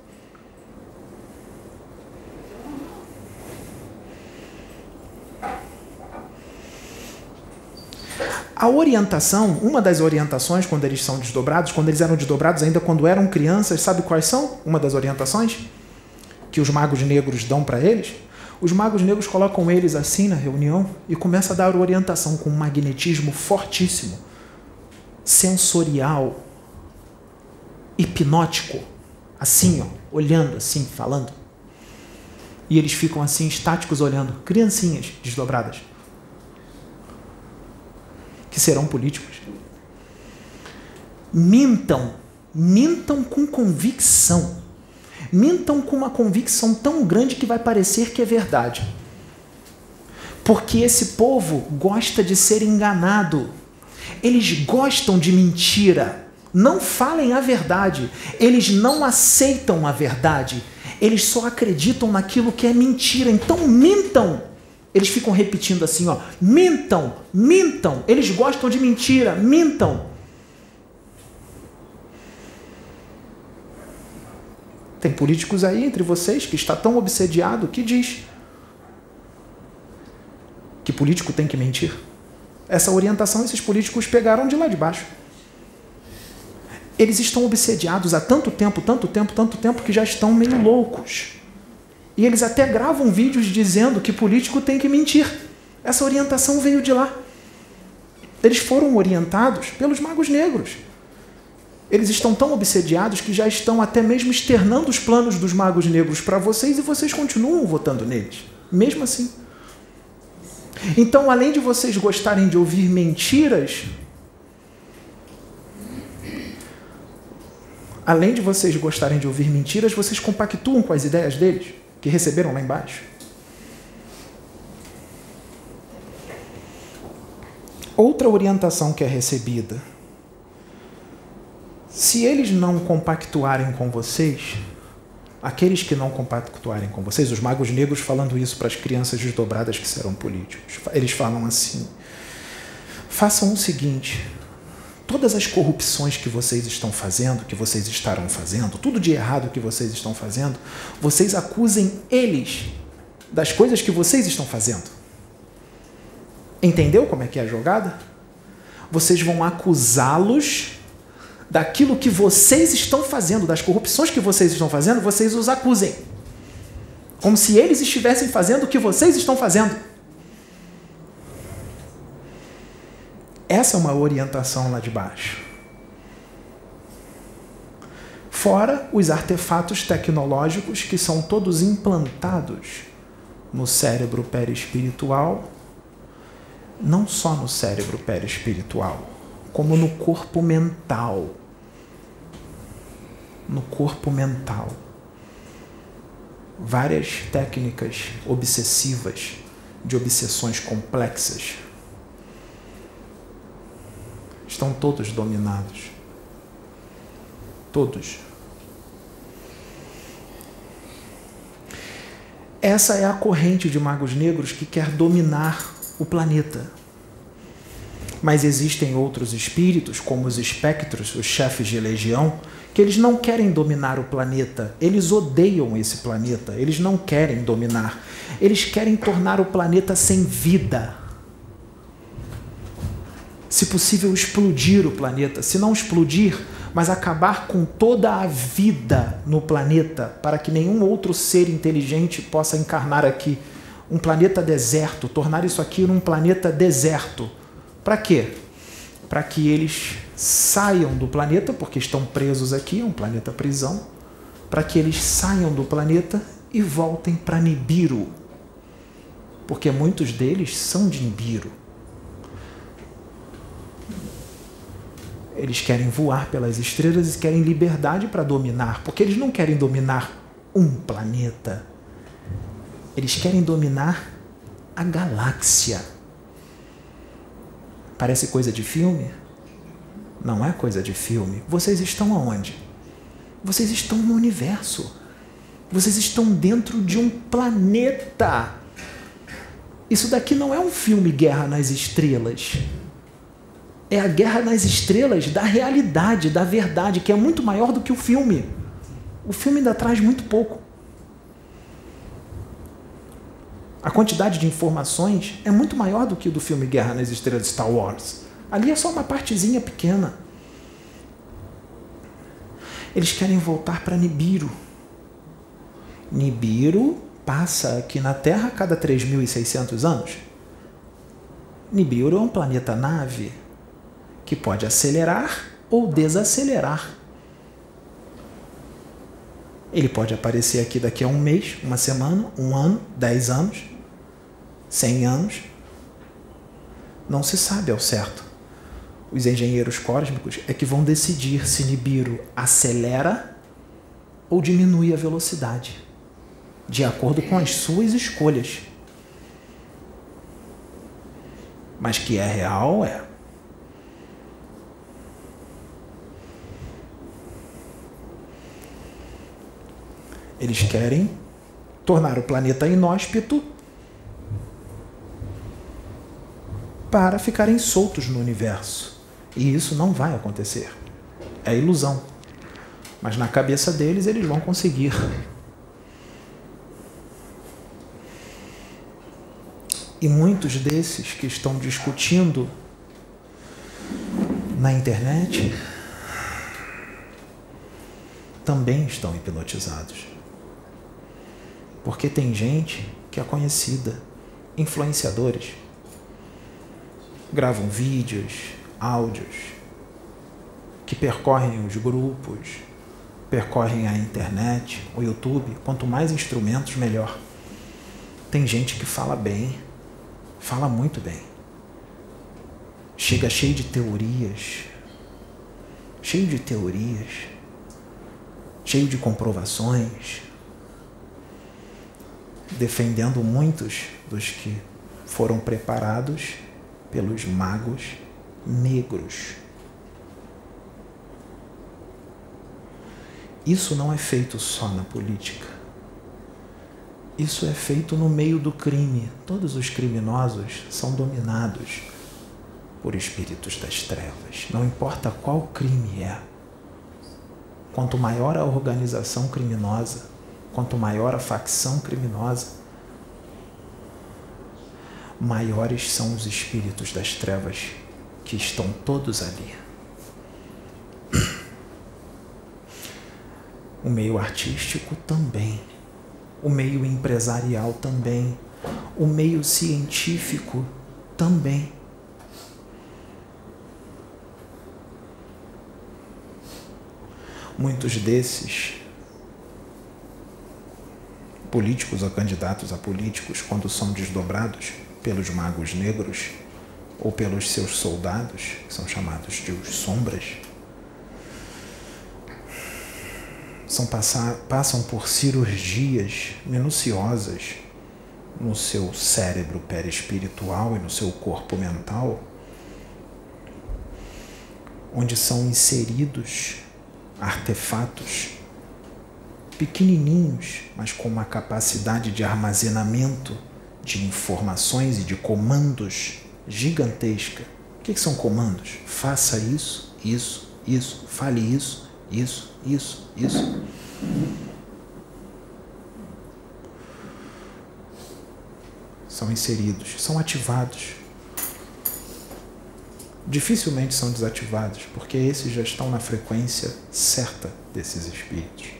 A orientação, uma das orientações quando eles são desdobrados, quando eles eram desdobrados ainda quando eram crianças, sabe quais são? Uma das orientações que os magos negros dão para eles? Os magos negros colocam eles assim na reunião e começam a dar orientação com um magnetismo fortíssimo, sensorial, hipnótico, assim, ó, olhando assim, falando. E eles ficam assim, estáticos, olhando, criancinhas desdobradas, que serão políticos. Mintam, mintam com convicção. Mintam com uma convicção tão grande que vai parecer que é verdade. Porque esse povo gosta de ser enganado. Eles gostam de mentira. Não falem a verdade. Eles não aceitam a verdade. Eles só acreditam naquilo que é mentira. Então mintam. Eles ficam repetindo assim, ó, mintam, mintam. Eles gostam de mentira, mintam. Tem políticos aí entre vocês que está tão obsediado que diz que político tem que mentir. Essa orientação esses políticos pegaram de lá de baixo. Eles estão obsediados há tanto tempo, tanto tempo, tanto tempo que já estão meio loucos. E eles até gravam vídeos dizendo que político tem que mentir. Essa orientação veio de lá. Eles foram orientados pelos magos negros. Eles estão tão obsediados que já estão até mesmo externando os planos dos magos negros para vocês e vocês continuam votando neles, mesmo assim. Então, além de vocês gostarem de ouvir mentiras, além de vocês gostarem de ouvir mentiras, vocês compactuam com as ideias deles, que receberam lá embaixo. Outra orientação que é recebida: se eles não compactuarem com vocês, aqueles que não compactuarem com vocês, os magos negros falando isso para as crianças desdobradas que serão políticos, eles falam assim: façam o seguinte, todas as corrupções que vocês estão fazendo, que vocês estarão fazendo, tudo de errado que vocês estão fazendo, vocês acusem eles das coisas que vocês estão fazendo. Entendeu como é que é a jogada? Vocês vão acusá-los daquilo que vocês estão fazendo, das corrupções que vocês estão fazendo, vocês os acusem. Como se eles estivessem fazendo o que vocês estão fazendo. Essa é uma orientação lá de baixo. Fora os artefatos tecnológicos que são todos implantados no cérebro perispiritual, não só no cérebro perispiritual, como no corpo mental. No corpo mental. Várias técnicas obsessivas, de obsessões complexas, estão todos dominados. Todos. Essa é a corrente de magos negros que quer dominar o planeta. Mas existem outros espíritos, como os espectros, os chefes de legião, que eles não querem dominar o planeta. Eles odeiam esse planeta. Eles não querem dominar. Eles querem tornar o planeta sem vida. Se possível, explodir o planeta. Se não explodir, mas acabar com toda a vida no planeta, para que nenhum outro ser inteligente possa encarnar aqui. Um planeta deserto, tornar isso aqui num planeta deserto. Para quê? Para que eles saiam do planeta, porque estão presos aqui, é um planeta prisão, para que eles saiam do planeta e voltem para Nibiru. Porque muitos deles são de Nibiru. Eles querem voar pelas estrelas e querem liberdade para dominar, porque eles não querem dominar um planeta. Eles querem dominar a galáxia. Parece coisa de filme? Não é coisa de filme. Vocês estão aonde? Vocês estão no universo. Vocês estão dentro de um planeta. Isso daqui não é um filme Guerra nas Estrelas. É a guerra nas estrelas da realidade, da verdade, que é muito maior do que o filme. O filme ainda traz muito pouco. A quantidade de informações é muito maior do que o do filme Guerra nas Estrelas de Star Wars. Ali é só uma partezinha pequena. Eles querem voltar para Nibiru. Nibiru passa aqui na Terra a cada três mil e seiscentos anos. Nibiru é um planeta nave que pode acelerar ou desacelerar. Ele pode aparecer aqui daqui a um mês, uma semana, um ano, dez anos, cem anos. Não se sabe ao certo. Os engenheiros cósmicos é que vão decidir se Nibiru acelera ou diminui a velocidade, de acordo com as suas escolhas. Mas que é real, é. Eles querem tornar o planeta inóspito para ficarem soltos no universo. E isso não vai acontecer. É ilusão. Mas na cabeça deles, eles vão conseguir. E muitos desses que estão discutindo na internet também estão hipnotizados. Porque tem gente que é conhecida, influenciadores, gravam vídeos, áudios, que percorrem os grupos, percorrem a internet, o YouTube. Quanto mais instrumentos, melhor. Tem gente que fala bem, fala muito bem. Chega cheio de teorias, cheio de teorias, cheio de comprovações, defendendo muitos dos que foram preparados pelos magos negros. Isso não é feito só na política. Isso é feito no meio do crime. Todos os criminosos são dominados por espíritos das trevas. Não importa qual crime é. Quanto maior a organização criminosa, quanto maior a facção criminosa, maiores são os espíritos das trevas que estão todos ali. O meio artístico também, o meio empresarial também, o meio científico também. Muitos desses, políticos ou candidatos a políticos, quando são desdobrados pelos magos negros ou pelos seus soldados, que são chamados de os sombras, são passar, passam por cirurgias minuciosas no seu cérebro perispiritual e no seu corpo mental, onde são inseridos artefatos pequenininhos, mas com uma capacidade de armazenamento de informações e de comandos gigantesca. O que são comandos? Faça isso, isso, isso, fale isso, isso, isso, isso. São inseridos, são ativados. Dificilmente são desativados, porque esses já estão na frequência certa desses espíritos.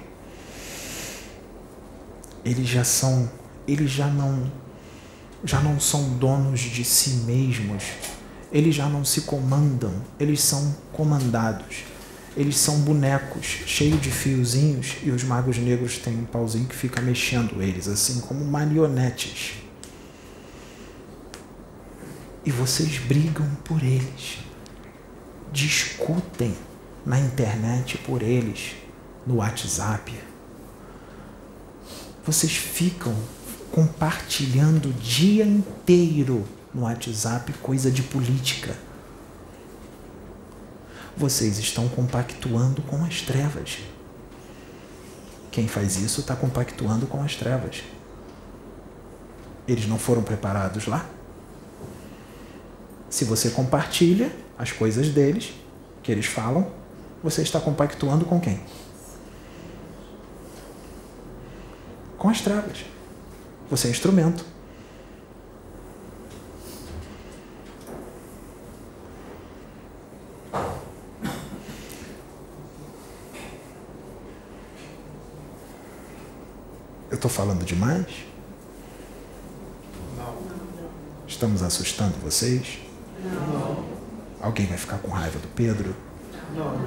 Eles já são, eles já não, já não são donos de si mesmos. Eles já não se comandam, eles são comandados. Eles são bonecos, cheios de fiozinhos, e os magos negros têm um pauzinho que fica mexendo eles, assim como marionetes. E vocês brigam por eles, discutem na internet por eles, no WhatsApp. Vocês ficam compartilhando o dia inteiro no WhatsApp coisa de política. Vocês estão compactuando com as trevas. Quem faz isso está compactuando com as trevas. Eles não foram preparados lá? Se você compartilha as coisas deles, que eles falam, você está compactuando com quem? Com as trevas. Você é instrumento. Eu estou falando demais? Não. Estamos assustando vocês? Não. Alguém vai ficar com raiva do Pedro? Não.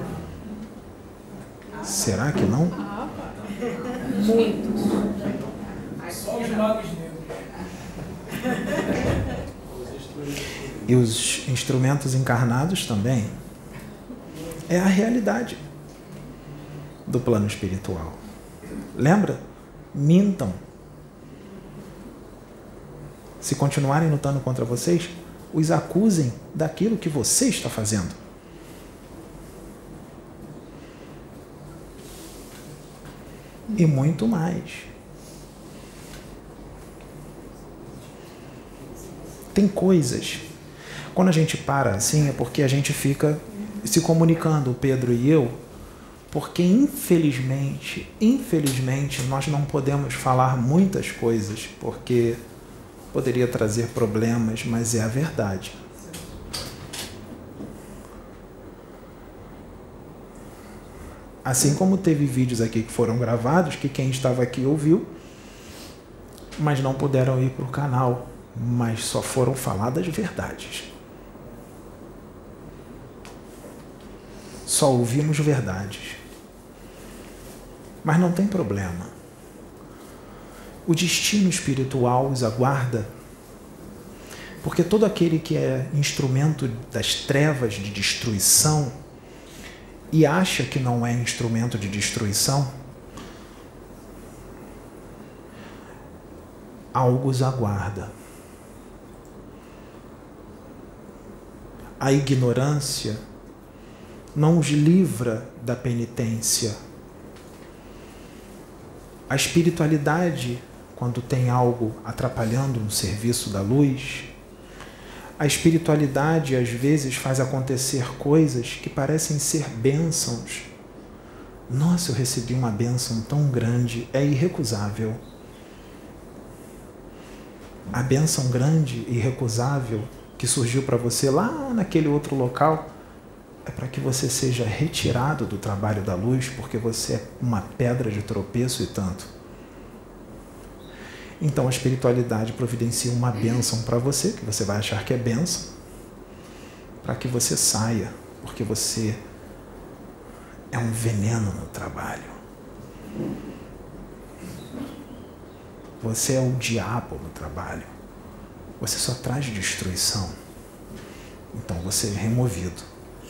Será que não? Muitos. Só os magos negros. E os instrumentos encarnados também. É a realidade do plano espiritual. Lembra? Mintam. Se continuarem lutando contra vocês, os acusem daquilo que você está fazendo. E muito mais. Tem coisas. Quando a gente para assim, é porque a gente fica se comunicando, o Pedro e eu, porque infelizmente, infelizmente, nós não podemos falar muitas coisas, porque poderia trazer problemas, mas é a verdade. Assim como teve vídeos aqui que foram gravados, que quem estava aqui ouviu, mas não puderam ir para o canal, mas só foram faladas verdades. Só ouvimos verdades. Mas não tem problema. O destino espiritual os aguarda, porque todo aquele que é instrumento das trevas de destruição e acha que não é instrumento de destruição, algo os aguarda. A ignorância não os livra da penitência. A espiritualidade, quando tem algo atrapalhando um serviço da luz, a espiritualidade às vezes faz acontecer coisas que parecem ser bênçãos. Nossa, eu recebi uma bênção tão grande, é irrecusável. A bênção grande e irrecusável que surgiu para você lá naquele outro local é para que você seja retirado do trabalho da luz, porque você é uma pedra de tropeço e tanto. Então a espiritualidade providencia uma bênção para você, que você vai achar que é bênção, para que você saia, porque você é um veneno no trabalho. Você é o diabo no trabalho. Você só traz destruição. Então você é removido.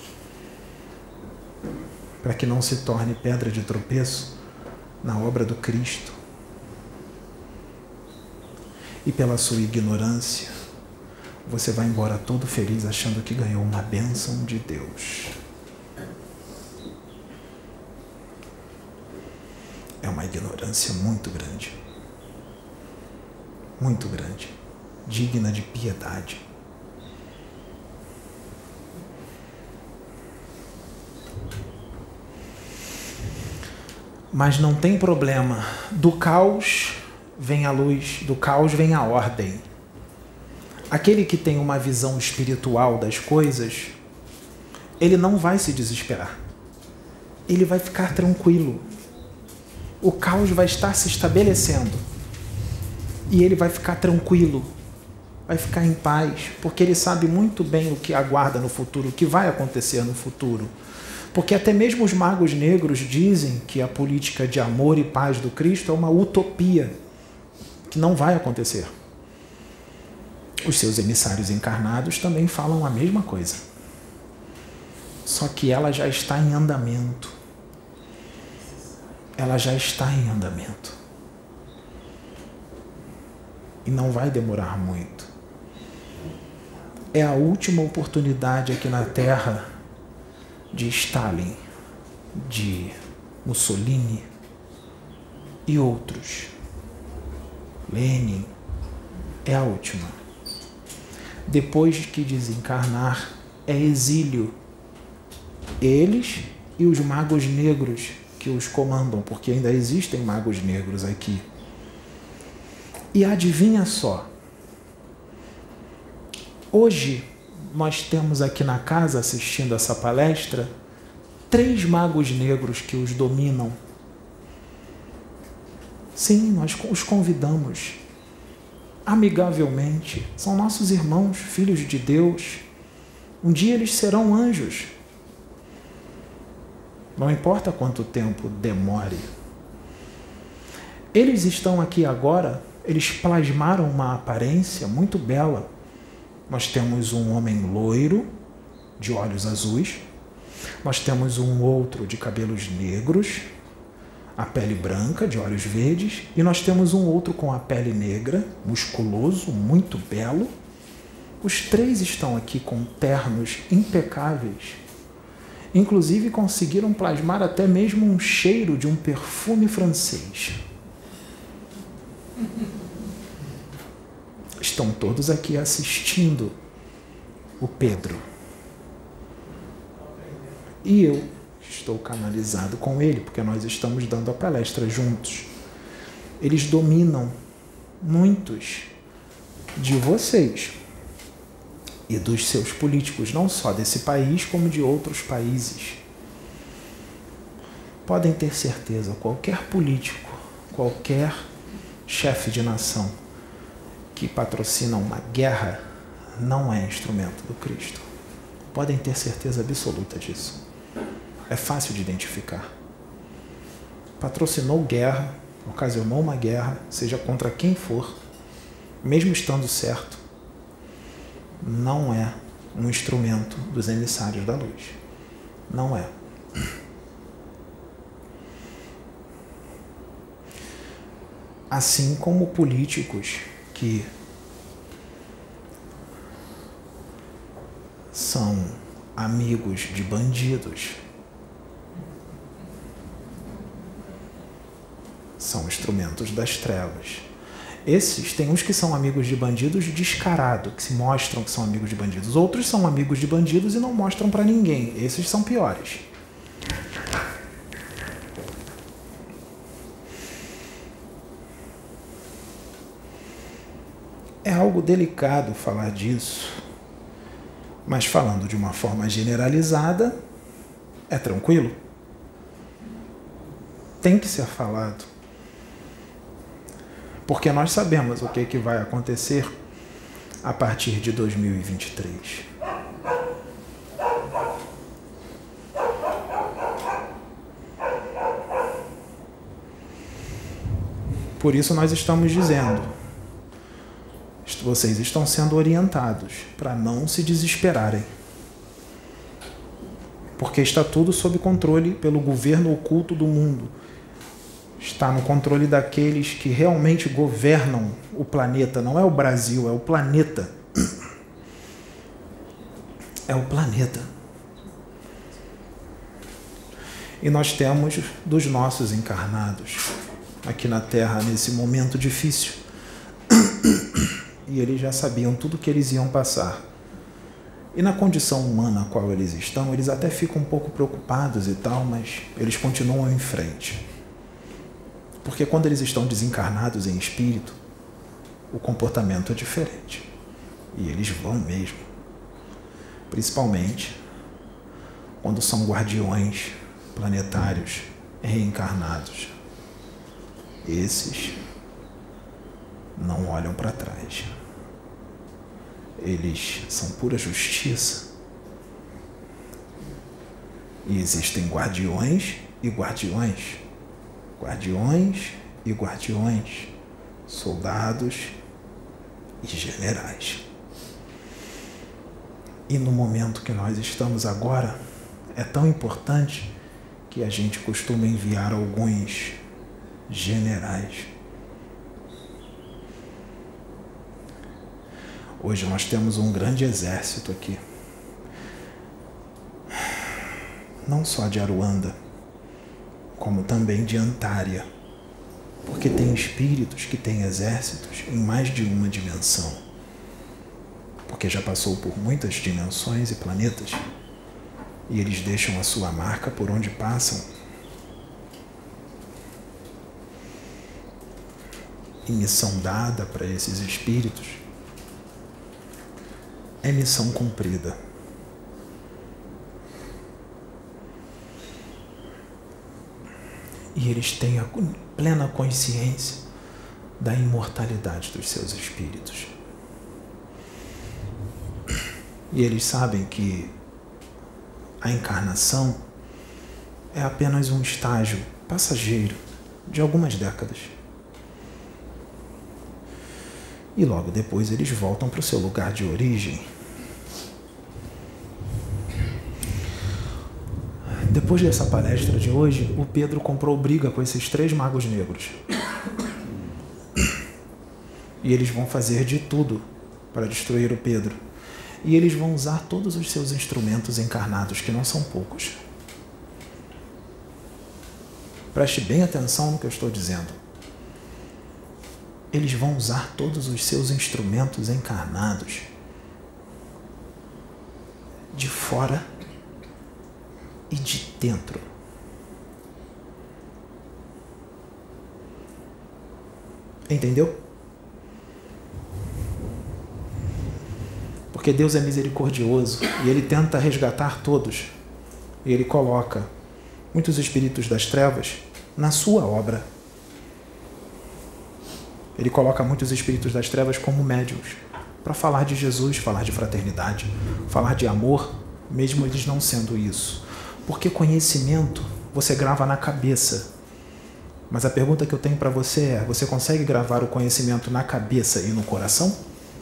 Para que não se torne pedra de tropeço na obra do Cristo. E pela sua ignorância, você vai embora todo feliz achando que ganhou uma bênção de Deus. É uma ignorância muito grande. Muito grande. Digna de piedade. Mas não tem problema. Do caos vem a luz, do caos vem a ordem. Aquele que tem uma visão espiritual das coisas, ele não vai se desesperar. Ele vai ficar tranquilo. O caos vai estar se estabelecendo. E ele vai ficar tranquilo. Vai ficar em paz, porque ele sabe muito bem o que aguarda no futuro, o que vai acontecer no futuro. Porque até mesmo os magos negros dizem que a política de amor e paz do Cristo é uma utopia, que não vai acontecer. Os seus emissários encarnados também falam a mesma coisa. Só que ela já está em andamento. Ela já está em andamento. E não vai demorar muito. É a última oportunidade aqui na Terra de Stalin, de Mussolini e outros. Lenin. É a última. Depois de que desencarnar, é exílio. Eles e os magos negros que os comandam, porque ainda existem magos negros aqui. E adivinha só, hoje nós temos aqui na casa, assistindo essa palestra, três magos negros que os dominam. Sim, nós os convidamos amigavelmente. São nossos irmãos, filhos de Deus. Um dia eles serão anjos. Não importa quanto tempo demore. Eles estão aqui agora, eles plasmaram uma aparência muito bela. Nós temos um homem loiro, de olhos azuis. Nós temos um outro de cabelos negros, a pele branca, de olhos verdes. E nós temos um outro com a pele negra, musculoso, muito belo. Os três estão aqui com ternos impecáveis. Inclusive conseguiram plasmar até mesmo um cheiro de um perfume francês. Estão todos aqui assistindo o Pedro. E eu estou canalizado com ele, porque nós estamos dando a palestra juntos. Eles dominam muitos de vocês e dos seus políticos, não só desse país, como de outros países. Podem ter certeza, qualquer político, qualquer chefe de nação que patrocina uma guerra não é instrumento do Cristo. Podem ter certeza absoluta disso. É fácil de identificar. Patrocinou guerra, ocasionou uma guerra, seja contra quem for, mesmo estando certo, não é um instrumento dos emissários da luz. Não é. Assim como políticos que são amigos de bandidos são instrumentos das trevas. Esses, tem uns que são amigos de bandidos descarado, que se mostram que são amigos de bandidos. Outros são amigos de bandidos e não mostram para ninguém. Esses são piores. É algo delicado falar disso, mas falando de uma forma generalizada, é tranquilo. Tem que ser falado. Porque nós sabemos o que, que vai acontecer a partir de dois mil e vinte e três. Por isso nós estamos dizendo, vocês estão sendo orientados para não se desesperarem. Porque está tudo sob controle pelo governo oculto do mundo. Está no controle daqueles que realmente governam o planeta. Não é o Brasil, é o planeta. É o planeta. E nós temos dos nossos encarnados aqui na Terra nesse momento difícil. E eles já sabiam tudo que eles iam passar. E na condição humana a qual eles estão, eles até ficam um pouco preocupados e tal, mas eles continuam em frente. Porque quando eles estão desencarnados em espírito, o comportamento é diferente. E eles vão mesmo. Principalmente quando são guardiões planetários reencarnados. Esses não olham para trás. Eles são pura justiça. E existem guardiões e guardiões. Guardiões e guardiões. Soldados e generais. E no momento que nós estamos agora, é tão importante que a gente costuma enviar alguns generais. Hoje nós temos um grande exército aqui. Não só de Aruanda, como também de Antária. Porque tem espíritos que têm exércitos em mais de uma dimensão. Porque já passou por muitas dimensões e planetas. E eles deixam a sua marca por onde passam. E missão dada para esses espíritos é missão cumprida. E eles têm a plena consciência da imortalidade dos seus espíritos. E eles sabem que a encarnação é apenas um estágio passageiro de algumas décadas. E logo depois eles voltam para o seu lugar de origem. Depois dessa palestra de hoje, o Pedro comprou briga com esses três magos negros. E eles vão fazer de tudo para destruir o Pedro. E eles vão usar todos os seus instrumentos encarnados, que não são poucos. Preste bem atenção no que eu estou dizendo. Eles vão usar todos os seus instrumentos encarnados de fora e de dentro. Entendeu? Porque Deus é misericordioso e Ele tenta resgatar todos. E Ele coloca muitos espíritos das trevas na sua obra. Ele coloca muitos espíritos das trevas como médiuns para falar de Jesus, falar de fraternidade, falar de amor, mesmo eles não sendo isso. Porque conhecimento você grava na cabeça. Mas a pergunta que eu tenho para você é: você consegue gravar o conhecimento na cabeça e no coração?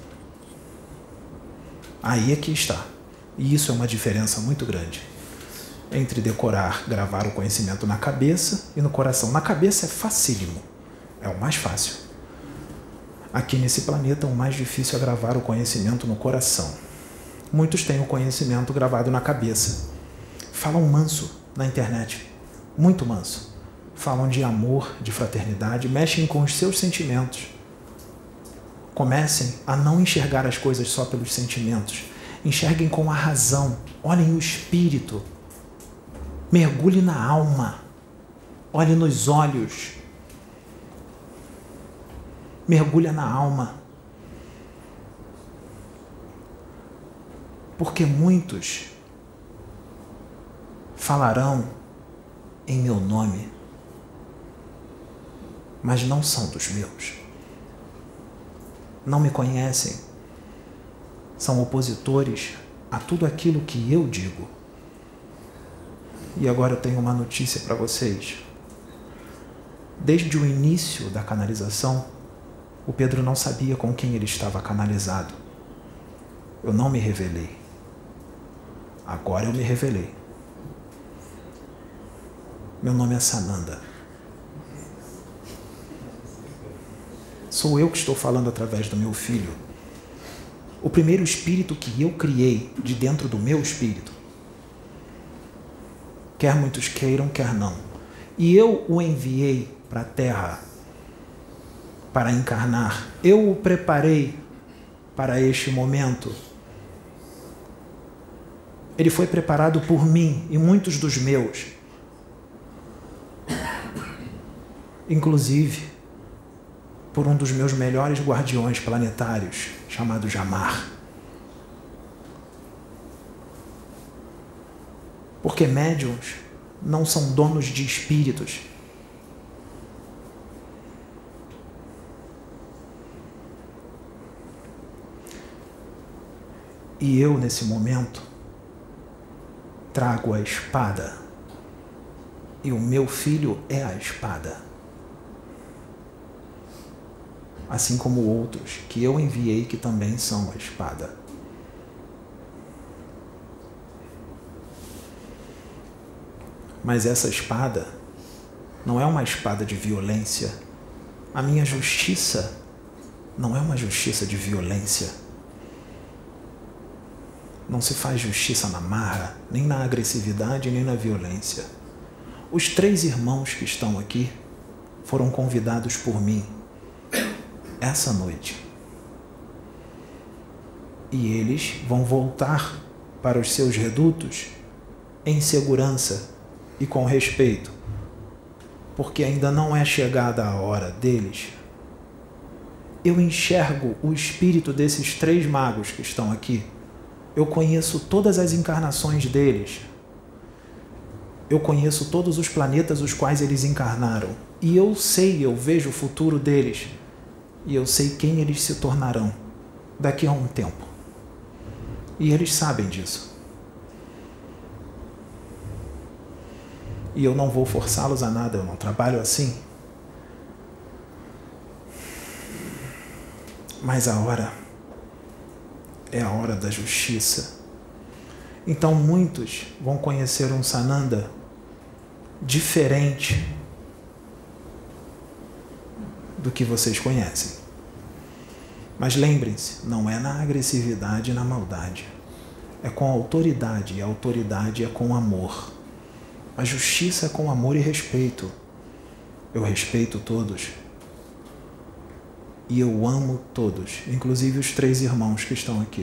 Aí é que está. E isso é uma diferença muito grande entre decorar, gravar o conhecimento na cabeça e no coração. Na cabeça é facílimo, é o mais fácil. Aqui nesse planeta, o mais difícil é gravar o conhecimento no coração. Muitos têm o conhecimento gravado na cabeça. Falam manso na internet, muito manso. Falam de amor, de fraternidade, mexem com os seus sentimentos. Comecem a não enxergar as coisas só pelos sentimentos. Enxerguem com a razão. Olhem o espírito. Mergulhe na alma. Olhe nos olhos. Mergulha na alma. Porque muitos falarão em meu nome, mas não são dos meus. Não me conhecem. São opositores a tudo aquilo que eu digo. E agora eu tenho uma notícia para vocês. Desde o início da canalização, o Pedro não sabia com quem ele estava canalizado. Eu não me revelei. Agora eu me revelei. Meu nome é Sananda. Sou eu que estou falando através do meu filho. O primeiro espírito que eu criei de dentro do meu espírito. Quer muitos queiram, quer não. E eu o enviei para a Terra para encarnar. Eu o preparei para este momento. Ele foi preparado por mim e muitos dos meus. Inclusive por um dos meus melhores guardiões planetários, chamado Jamar. Porque médiuns não são donos de espíritos. E eu, nesse momento, trago a espada. E o meu filho é a espada. Assim como outros que eu enviei que também são a espada. Mas essa espada não é uma espada de violência. A minha justiça não é uma justiça de violência. Não se faz justiça na marra, nem na agressividade, nem na violência. Os três irmãos que estão aqui foram convidados por mim essa noite. E eles vão voltar para os seus redutos em segurança e com respeito, porque ainda não é chegada a hora deles. Eu enxergo o espírito desses três magos que estão aqui. Eu conheço todas as encarnações deles. Eu conheço todos os planetas os quais eles encarnaram. E eu sei, eu vejo o futuro deles. E eu sei quem eles se tornarão daqui a um tempo. E eles sabem disso. E eu não vou forçá-los a nada, eu não trabalho assim. Mas a hora é a hora da justiça. Então muitos vão conhecer um Sananda diferente do que vocês conhecem. Mas lembrem-se, não é na agressividade e na maldade. É com autoridade, e a autoridade é com amor. A justiça é com amor e respeito. Eu respeito todos. E eu amo todos, inclusive os três irmãos que estão aqui.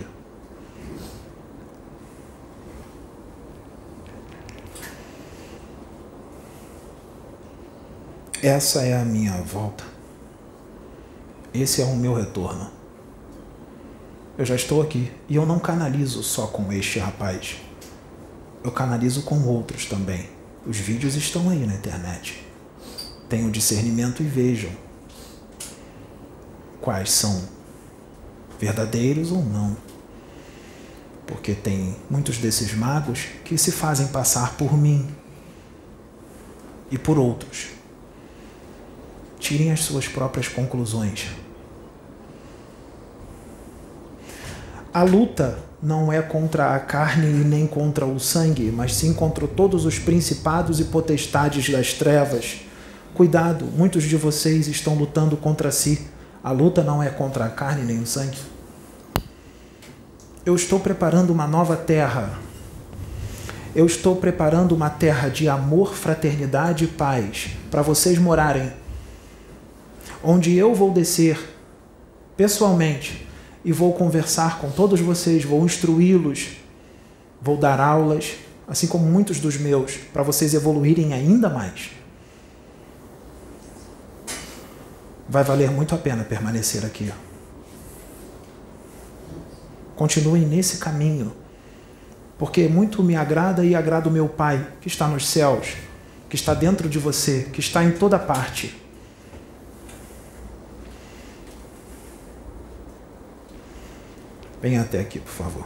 Essa é a minha volta. Esse é o meu retorno. Eu já estou aqui e eu não canalizo só com este rapaz. Eu canalizo com outros também. Os vídeos estão aí na internet. Tenham discernimento e vejam quais são verdadeiros ou não. Porque tem muitos desses magos que se fazem passar por mim e por outros. Tirem as suas próprias conclusões. A luta não é contra a carne e nem contra o sangue, mas sim contra todos os principados e potestades das trevas. Cuidado, muitos de vocês estão lutando contra si. A luta não é contra a carne nem o sangue. Eu estou preparando uma nova terra. Eu estou preparando uma terra de amor, fraternidade e paz para vocês morarem. Onde eu vou descer pessoalmente e vou conversar com todos vocês, vou instruí-los, vou dar aulas, assim como muitos dos meus, para vocês evoluírem ainda mais. Vai valer muito a pena permanecer aqui. Continuem nesse caminho, porque muito me agrada e agrada o meu Pai, que está nos céus, que está dentro de você, que está em toda parte. Venha até aqui, por favor.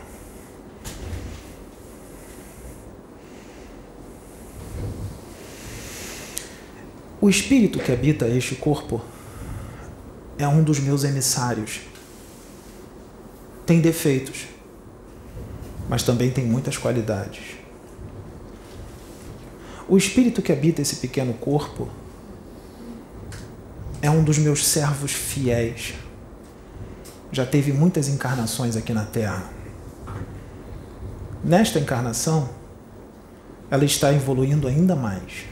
O espírito que habita este corpo é um dos meus emissários. Tem defeitos, mas também tem muitas qualidades. O espírito que habita esse pequeno corpo é um dos meus servos fiéis. Já teve muitas encarnações aqui na Terra. Nesta encarnação, ela está evoluindo ainda mais.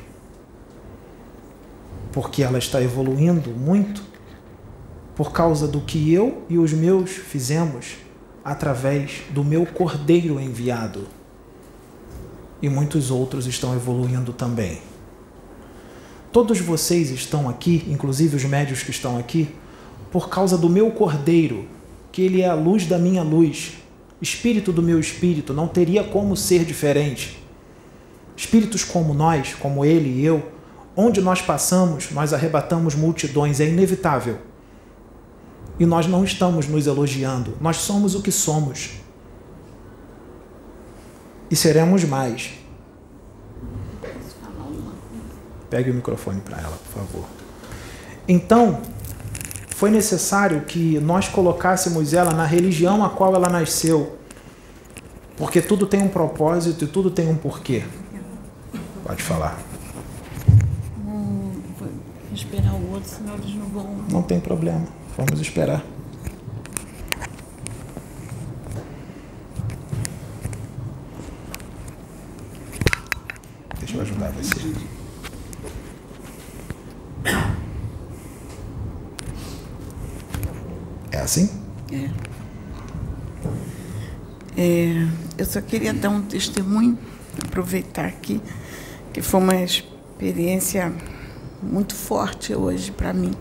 Porque ela está evoluindo muito por causa do que eu e os meus fizemos através do meu cordeiro enviado. E muitos outros estão evoluindo também. Todos vocês estão aqui, inclusive os médios que estão aqui, por causa do meu cordeiro, que ele é a luz da minha luz, espírito do meu espírito, não teria como ser diferente. Espíritos como nós, como ele e eu, onde nós passamos, nós arrebatamos multidões, é inevitável. E nós não estamos nos elogiando, nós somos o que somos. E seremos mais. Pegue o microfone para ela, por favor. Então, foi necessário que nós colocássemos ela na religião a qual ela nasceu. Porque tudo tem um propósito e tudo tem um porquê. Pode falar. Hum, vou esperar o outro, senão eles não vão... Não tem problema. Vamos esperar. Deixa eu ajudar você. É assim? É. É, eu só queria dar um testemunho, aproveitar aqui, que foi uma experiência muito forte hoje para mim.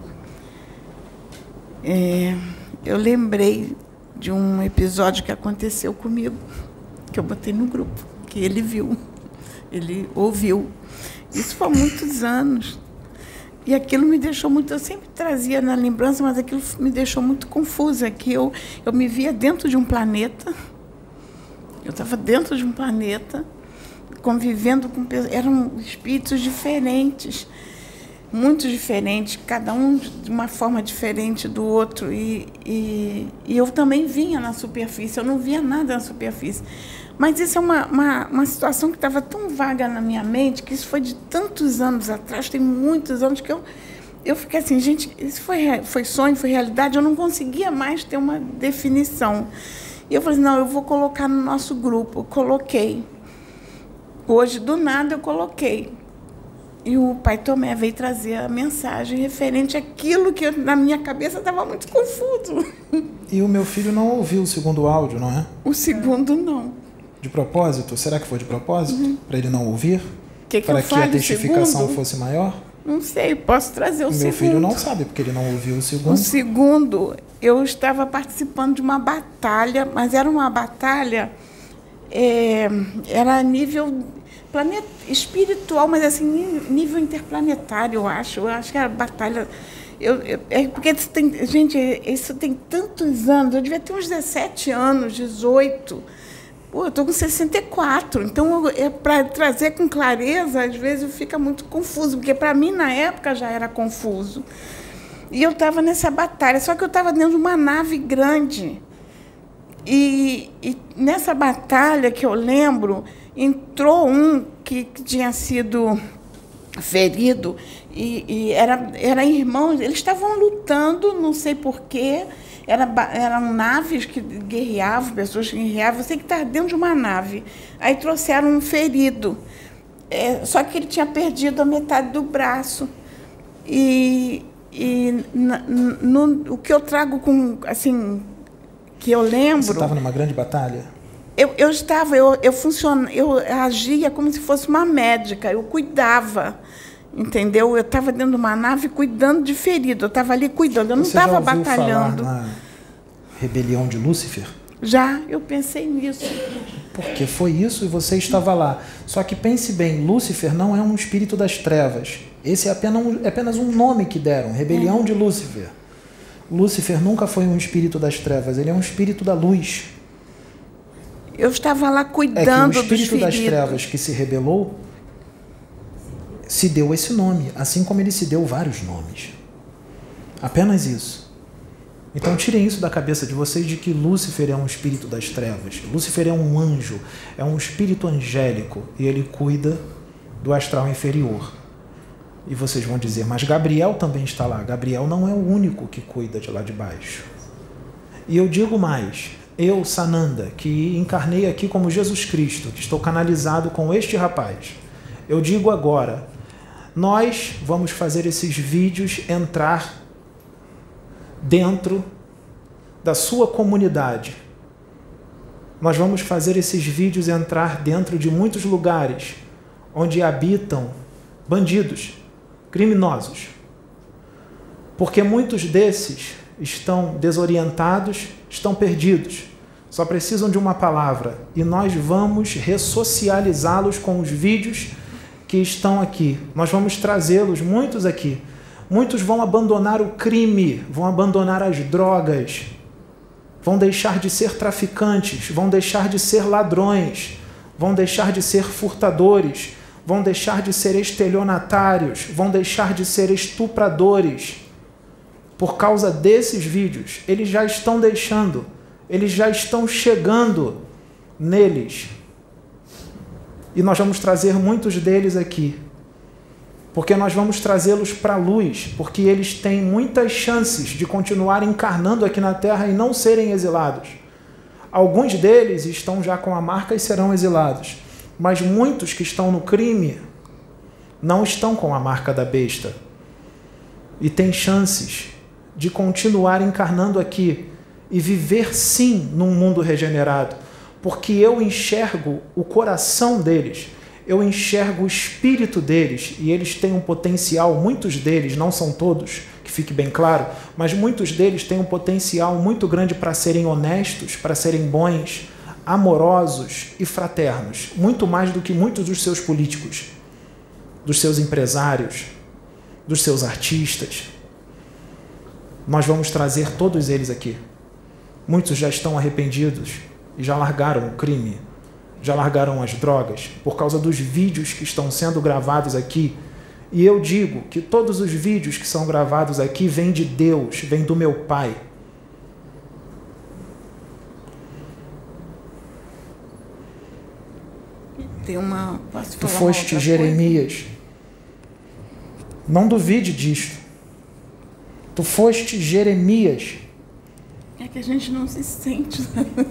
É, eu lembrei de um episódio que aconteceu comigo, que eu botei no grupo, que ele viu, ele ouviu. Isso foi há muitos anos. E aquilo me deixou muito... Eu sempre trazia na lembrança, mas aquilo me deixou muito confusa, que eu, eu me via dentro de um planeta. Eu estava dentro de um planeta, convivendo com pessoas... Eram espíritos diferentes, muito diferentes, cada um de uma forma diferente do outro. E, e, e eu também vinha na superfície, eu não via nada na superfície. Mas isso é uma, uma, uma situação que estava tão vaga na minha mente, que isso foi de tantos anos atrás, tem muitos anos, que eu, eu fiquei assim, gente, isso foi, foi sonho, foi realidade, eu não conseguia mais ter uma definição. E eu falei, não, eu vou colocar no nosso grupo. Eu coloquei. Hoje, do nada, eu coloquei. E o pai Tomé veio trazer a mensagem referente àquilo que eu, na minha cabeça estava muito confuso. E o meu filho não ouviu o segundo áudio, não é? O segundo, não. De propósito? Será que foi de propósito? Uhum. Para ele não ouvir? Que que Para que a testificação segundo? fosse maior? Não sei, posso trazer o, o segundo. Meu filho não sabe, porque ele não ouviu o segundo. O segundo, eu estava participando de uma batalha, mas era uma batalha, é, era a nível planet, espiritual, mas assim, nível interplanetário, eu acho. Eu acho que era batalha... Eu, eu, é porque isso tem, gente, isso tem tantos anos, eu devia ter uns dezessete anos, dezoito. Pô, eu estou com sessenta e quatro, então é para trazer com clareza, às vezes fica muito confuso, porque para mim na época já era confuso. E eu estava nessa batalha, só que eu estava dentro de uma nave grande. E, e nessa batalha que eu lembro, entrou um que, que tinha sido ferido, e, e era, era irmãos, eles estavam lutando, não sei porquê. Era, eram naves que guerreavam, pessoas que guerreavam. Eu sei que estava dentro de uma nave. Aí trouxeram um ferido. É, só que ele tinha perdido a metade do braço. E, e na, no, o que eu trago com, assim, que eu lembro... Você estava numa grande batalha? Eu, eu estava, eu, eu, funciona, eu agia como se fosse uma médica, eu cuidava. Entendeu? Eu estava dentro de uma nave cuidando de ferido. Eu estava ali cuidando, eu não estava batalhando. Falar na rebelião de Lúcifer? Já, eu pensei nisso. Porque foi isso e você estava lá. Só que pense bem, Lúcifer não é um espírito das trevas. Esse é apenas um, é apenas um nome que deram, rebelião é. de Lúcifer. Lúcifer nunca foi um espírito das trevas, ele é um espírito da luz. Eu estava lá cuidando dos feridos. É que o espírito das trevas que se rebelou se deu esse nome, assim como ele se deu vários nomes. Apenas isso. Então tirem isso da cabeça de vocês, de que Lúcifer é um espírito das trevas. Lúcifer é um anjo, é um espírito angélico, e ele cuida do astral inferior. E vocês vão dizer, mas Gabriel também está lá. Gabriel não é o único que cuida de lá de baixo. E eu digo mais, eu, Sananda, que encarnei aqui como Jesus Cristo, que estou canalizado com este rapaz, eu digo agora, nós vamos fazer esses vídeos entrar dentro da sua comunidade. Nós vamos fazer esses vídeos entrar dentro de muitos lugares onde habitam bandidos, criminosos. Porque muitos desses estão desorientados, estão perdidos, só precisam de uma palavra. E nós vamos ressocializá-los com os vídeos que estão aqui. Nós vamos trazê-los, muitos aqui. Muitos vão abandonar o crime, vão abandonar as drogas, vão deixar de ser traficantes, vão deixar de ser ladrões, vão deixar de ser furtadores, vão deixar de ser estelionatários, vão deixar de ser estupradores. Por causa desses vídeos, eles já estão deixando, eles já estão chegando neles. E nós vamos trazer muitos deles aqui, porque nós vamos trazê-los para a luz, porque eles têm muitas chances de continuar encarnando aqui na Terra e não serem exilados. Alguns deles estão já com a marca e serão exilados, mas muitos que estão no crime não estão com a marca da besta e têm chances de continuar encarnando aqui e viver sim num mundo regenerado, porque eu enxergo o coração deles, eu enxergo o espírito deles, e eles têm um potencial, muitos deles, não são todos, que fique bem claro, mas muitos deles têm um potencial muito grande para serem honestos, para serem bons, amorosos e fraternos, muito mais do que muitos dos seus políticos, dos seus empresários, dos seus artistas. Nós vamos trazer todos eles aqui. Muitos já estão arrependidos e já largaram o crime, já largaram as drogas, por causa dos vídeos que estão sendo gravados aqui. E eu digo que todos os vídeos que são gravados aqui vêm de Deus, vêm do meu Pai. Tem uma... Posso Tu falar foste uma Jeremias. coisa? Não duvide disto. Tu foste Jeremias. É que a gente não se sente.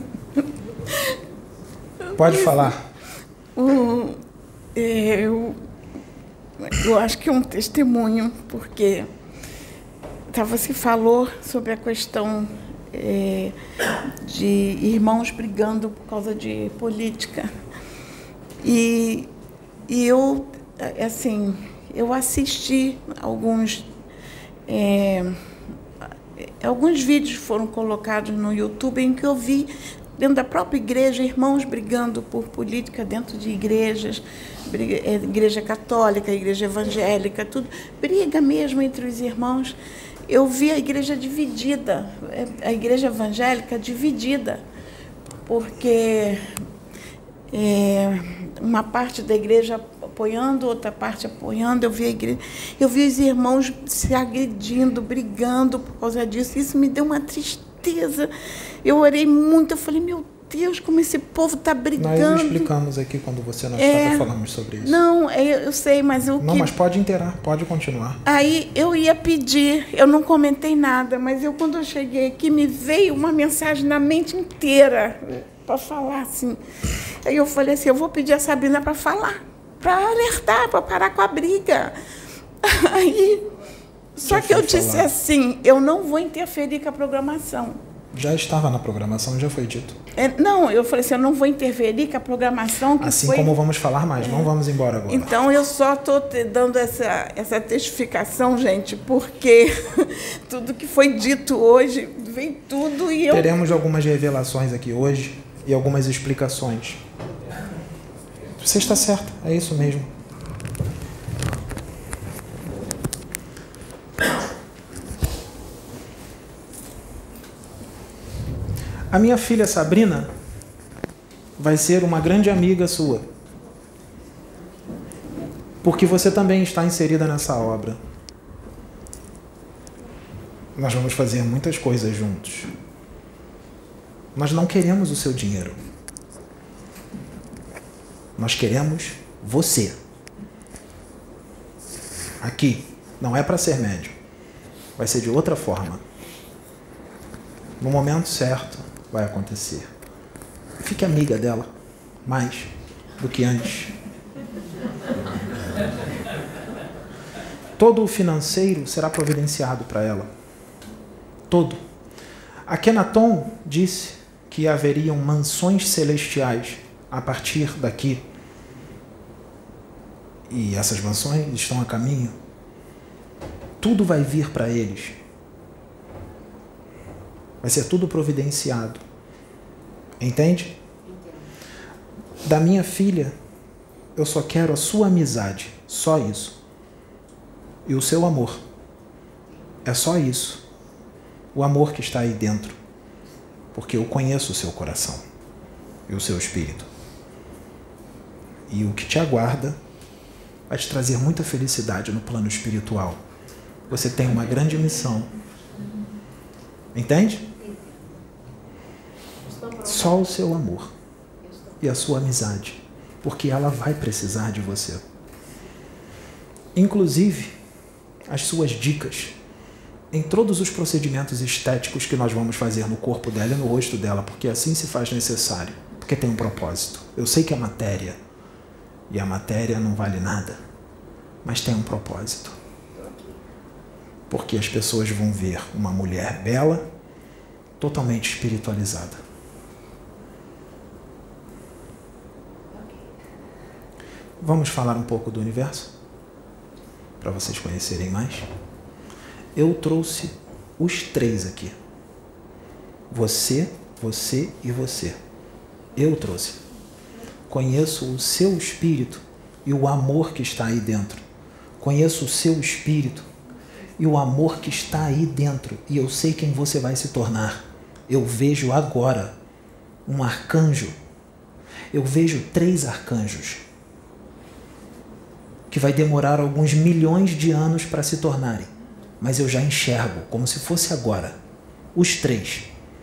Pode falar. O, é, eu, eu acho que é um testemunho, porque tá, você falou sobre a questão é, de irmãos brigando por causa de política. E, e eu, assim, eu assisti alguns... É, alguns vídeos foram colocados no YouTube em que eu vi, dentro da própria igreja, irmãos brigando por política dentro de igrejas, briga, é, igreja católica, igreja evangélica, tudo, briga mesmo entre os irmãos. Eu vi a igreja dividida, a igreja evangélica dividida, porque é, uma parte da igreja apoiando, outra parte apoiando. Eu vi a igreja, eu vi os irmãos se agredindo, brigando por causa disso. Isso me deu uma tristeza. Eu orei muito, eu falei, meu Deus, como esse povo está brigando. Nós explicamos aqui quando você não é, estava falando sobre isso. Não, eu, eu sei, mas eu... Não, que... mas pode inteirar, pode continuar. Aí eu ia pedir, eu não comentei nada, mas eu, quando eu cheguei aqui, me veio uma mensagem na mente inteira para falar assim. Aí eu falei assim, eu vou pedir a Sabrina para falar, para alertar, para parar com a briga. Aí, só que eu disse falar. assim, eu não vou interferir com a programação. Já estava na programação, já foi dito. É, não, eu falei assim, eu não vou interferir com a programação que assim foi... como vamos falar mais, é. não vamos embora agora. Então, eu só estou dando essa, essa testificação, gente, porque tudo que foi dito hoje, vem tudo e eu... Teremos algumas revelações aqui hoje e algumas explicações. Você está certo, é isso mesmo. A minha filha Sabrina vai ser uma grande amiga sua. porque você também está inserida nessa obra. Nós vamos fazer muitas coisas juntos. Nós não queremos o seu dinheiro. Nós queremos você. Aqui, não é para ser médium. Vai ser de outra forma. No momento certo, vai acontecer. Fique amiga dela, mais do que antes. Todo o financeiro será providenciado para ela. Todo. Akhenaton disse que haveriam mansões celestiais a partir daqui. E essas mansões estão a caminho. Tudo vai vir para eles. Vai ser tudo providenciado. Entende? Da minha filha, eu só quero a sua amizade. Só isso. E o seu amor. É só isso. O amor que está aí dentro. Porque eu conheço o seu coração. E o seu espírito. E o que te aguarda vai te trazer muita felicidade no plano espiritual. Você tem uma grande missão. Entende? Só o seu amor e a sua amizade, porque ela vai precisar de você. Inclusive, as suas dicas em todos os procedimentos estéticos que nós vamos fazer no corpo dela e no rosto dela, porque assim se faz necessário, porque tem um propósito. Eu sei que é matéria, e a matéria não vale nada, mas tem um propósito. Porque as pessoas vão ver uma mulher bela, totalmente espiritualizada. Vamos falar um pouco do universo? Para vocês conhecerem mais. Eu trouxe os três aqui. Você, você e você. Eu trouxe. Conheço o seu espírito e o amor que está aí dentro. Conheço o seu espírito e o amor que está aí dentro. E eu sei quem você vai se tornar. Eu vejo agora um arcanjo. Eu vejo três arcanjos que vai demorar alguns milhões de anos para se tornarem. Mas eu já enxergo, como se fosse agora. Os três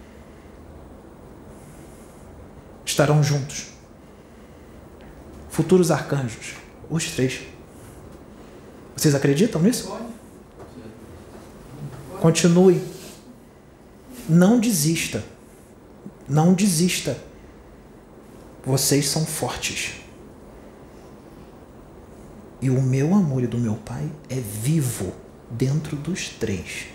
estarão juntos. Futuros arcanjos. Os três. Vocês acreditam nisso? Continue. Não desista. Não desista. Vocês são fortes. E o meu amor e do meu pai é vivo dentro dos três.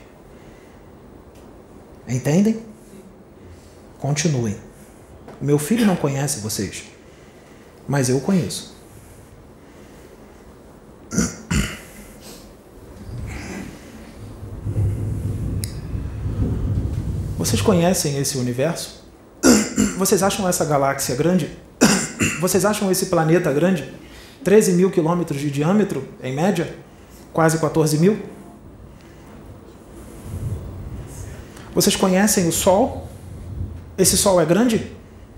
Entendem? Continuem. Meu filho não conhece vocês, mas eu conheço. Vocês conhecem esse universo? Vocês acham essa galáxia grande? Vocês acham esse planeta grande? treze mil quilômetros de diâmetro, em média? Quase quatorze mil? Vocês conhecem o Sol? Esse Sol é grande?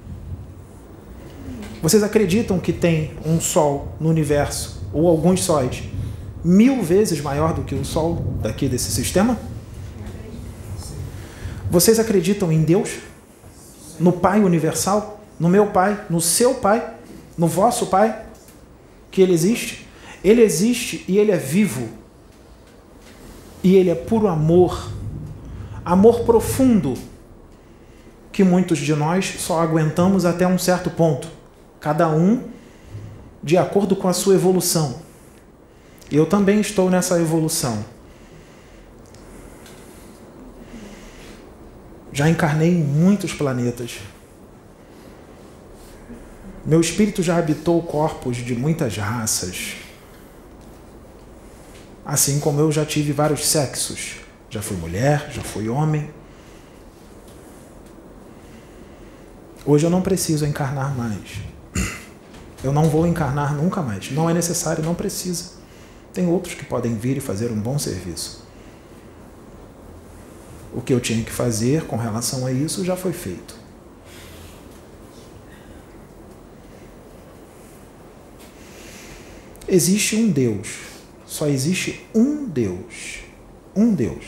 Vocês acreditam que tem um Sol no universo, ou alguns sóis, mil vezes maior do que o Sol daqui desse sistema? Vocês acreditam em Deus? No Pai Universal? No meu Pai? No seu Pai? No vosso Pai? Que Ele existe? Ele existe e Ele é vivo. E Ele é puro amor. Amor profundo. Que muitos de nós só aguentamos até um certo ponto. Cada um de acordo com a sua evolução. Eu também estou nessa evolução. Já encarnei em muitos planetas. Meu espírito já habitou corpos de muitas raças. Assim como eu já tive vários sexos. Já fui mulher, já fui homem. Hoje eu não preciso encarnar mais. Eu não vou encarnar nunca mais. Não é necessário, não precisa. Tem outros que podem vir e fazer um bom serviço. O que eu tinha que fazer com relação a isso já foi feito. Existe um Deus. Só existe um Deus. Um Deus.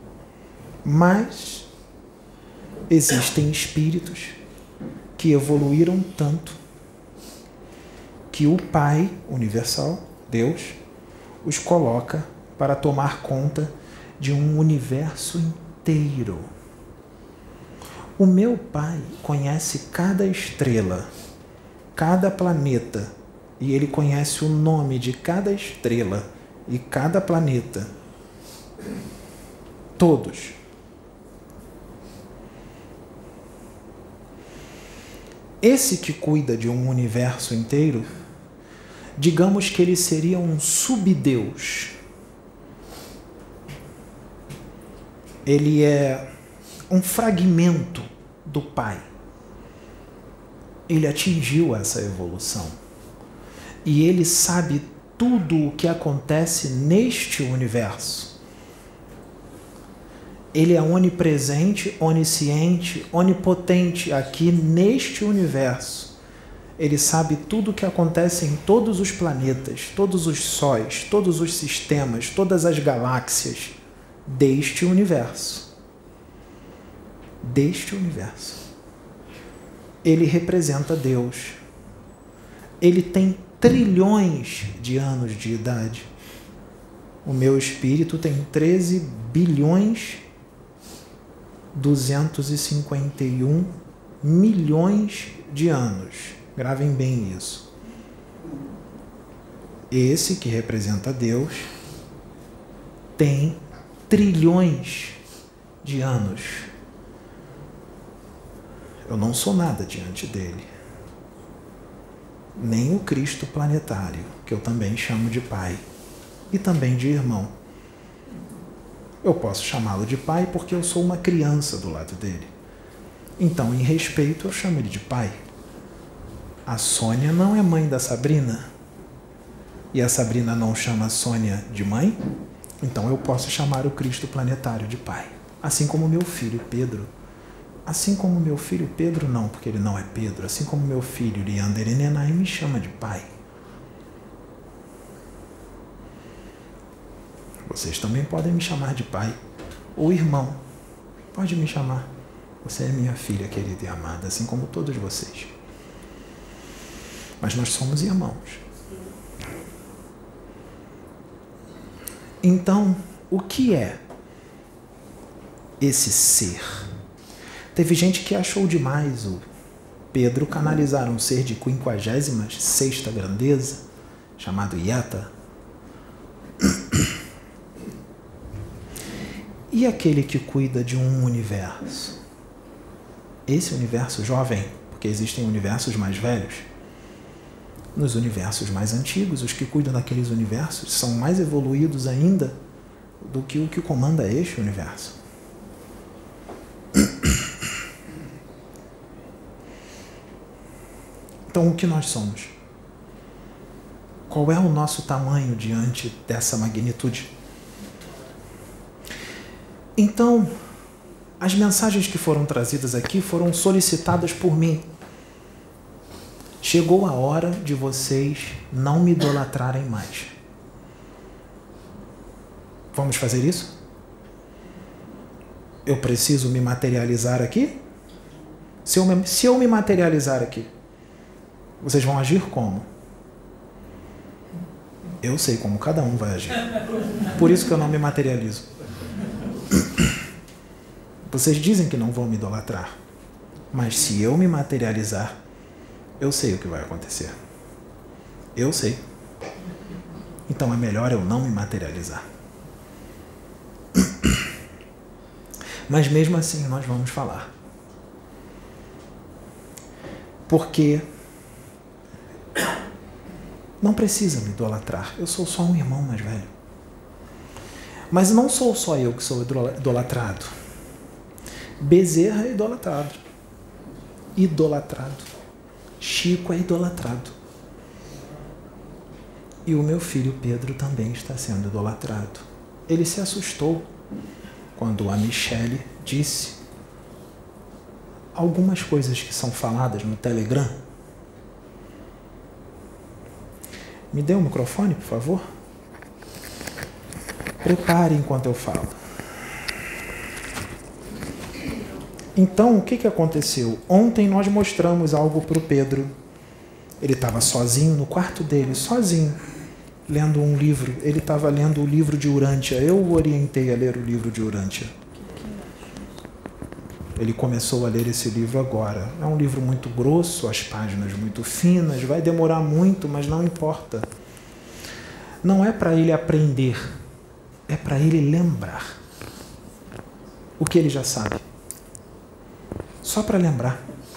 Mas existem espíritos que evoluíram tanto que o Pai universal, Deus, os coloca para tomar conta de um universo inteiro. O meu Pai conhece cada estrela, cada planeta, e Ele conhece o nome de cada estrela e cada planeta. Todos. Esse que cuida de um universo inteiro, digamos que ele seria um subdeus. Ele é um fragmento do Pai. Ele atingiu essa evolução. E ele sabe tudo o que acontece neste universo. Ele é onipresente, onisciente, onipotente aqui neste universo. Ele sabe tudo o que acontece em todos os planetas, todos os sóis, todos os sistemas, todas as galáxias deste universo. Deste universo. Ele representa Deus. Ele tem trilhões de anos de idade. O meu espírito tem treze bilhões duzentos e cinquenta e um milhões de anos. Gravem bem isso. Esse que representa Deus tem trilhões de anos. Eu não sou nada diante dele. Nem o Cristo planetário, que eu também chamo de Pai, e também de irmão. Eu posso chamá-lo de pai porque eu sou uma criança do lado dele. Então, em respeito, eu chamo ele de pai. A Sônia não é mãe da Sabrina. E a Sabrina não chama a Sônia de mãe. Então, eu posso chamar o Cristo planetário de pai. Assim como meu filho Pedro. Assim como meu filho Pedro, não, porque ele não é Pedro. Assim como meu filho Leander Enenai me chama de pai. Vocês também podem me chamar de pai ou irmão. Pode me chamar. Você é minha filha querida e amada, assim como todos vocês. Mas nós somos irmãos. Então, o que é esse ser? Teve gente que achou demais o Pedro canalizar um ser de quinquagésima sexta grandeza, chamado Yata. E aquele que cuida de um universo? Esse universo jovem, porque existem universos mais velhos. Nos universos mais antigos, os que cuidam daqueles universos são mais evoluídos ainda do que o que comanda este universo. Então, o que nós somos? Qual é o nosso tamanho diante dessa magnitude? Então, as mensagens que foram trazidas aqui foram solicitadas por mim. Chegou a hora de vocês não me idolatrarem mais. Vamos fazer isso? Eu preciso me materializar aqui? Se eu me, se eu me materializar aqui, vocês vão agir como? Eu sei como cada um vai agir. Por isso que eu não me materializo. Vocês dizem que não vão me idolatrar, mas se eu me materializar, eu sei o que vai acontecer. Eu sei. Então é melhor eu não me materializar. Mas mesmo assim nós vamos falar. Porque não precisa me idolatrar. Eu sou só um irmão mais velho. Mas não sou só eu que sou idolatrado. Bezerra é idolatrado. Idolatrado. Chico é idolatrado. E o meu filho Pedro também está sendo idolatrado. Ele se assustou quando a Michele disse algumas coisas que são faladas no Telegram. Me dê o microfone, por favor. Prepare enquanto eu falo. Então, o que, que aconteceu? Ontem nós mostramos algo para o Pedro. Ele estava sozinho no quarto dele, sozinho, lendo um livro. Ele estava lendo o livro de Urântia. Eu o orientei a ler o livro de Urântia. Ele começou a ler esse livro agora. É um livro muito grosso, as páginas muito finas, vai demorar muito, mas não importa. Não é para ele aprender, é para ele lembrar o que ele já sabe. Só para lembrar.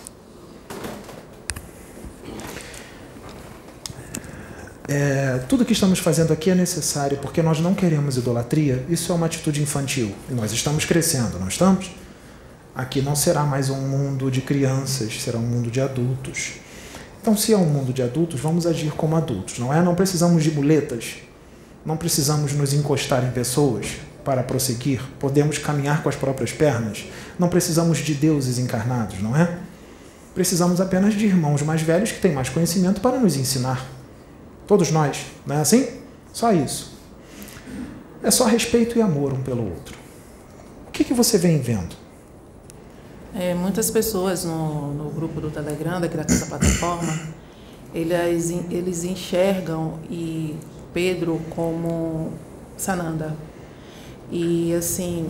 É, tudo que estamos fazendo aqui é necessário, porque nós não queremos idolatria. Isso é uma atitude infantil. E nós estamos crescendo, não estamos? Aqui não será mais um mundo de crianças, será um mundo de adultos. Então, se é um mundo de adultos, vamos agir como adultos, não é? Não precisamos de muletas, não precisamos nos encostar em pessoas para prosseguir, podemos caminhar com as próprias pernas, não precisamos de deuses encarnados, não é? Precisamos apenas de irmãos mais velhos que têm mais conhecimento para nos ensinar. Todos nós, não é assim? Só isso. É só respeito e amor um pelo outro. O que, que você vem vendo? É, muitas pessoas no, no grupo do Telegram, daqui dessa plataforma, eles, eles enxergam e Pedro como Sananda. E, assim,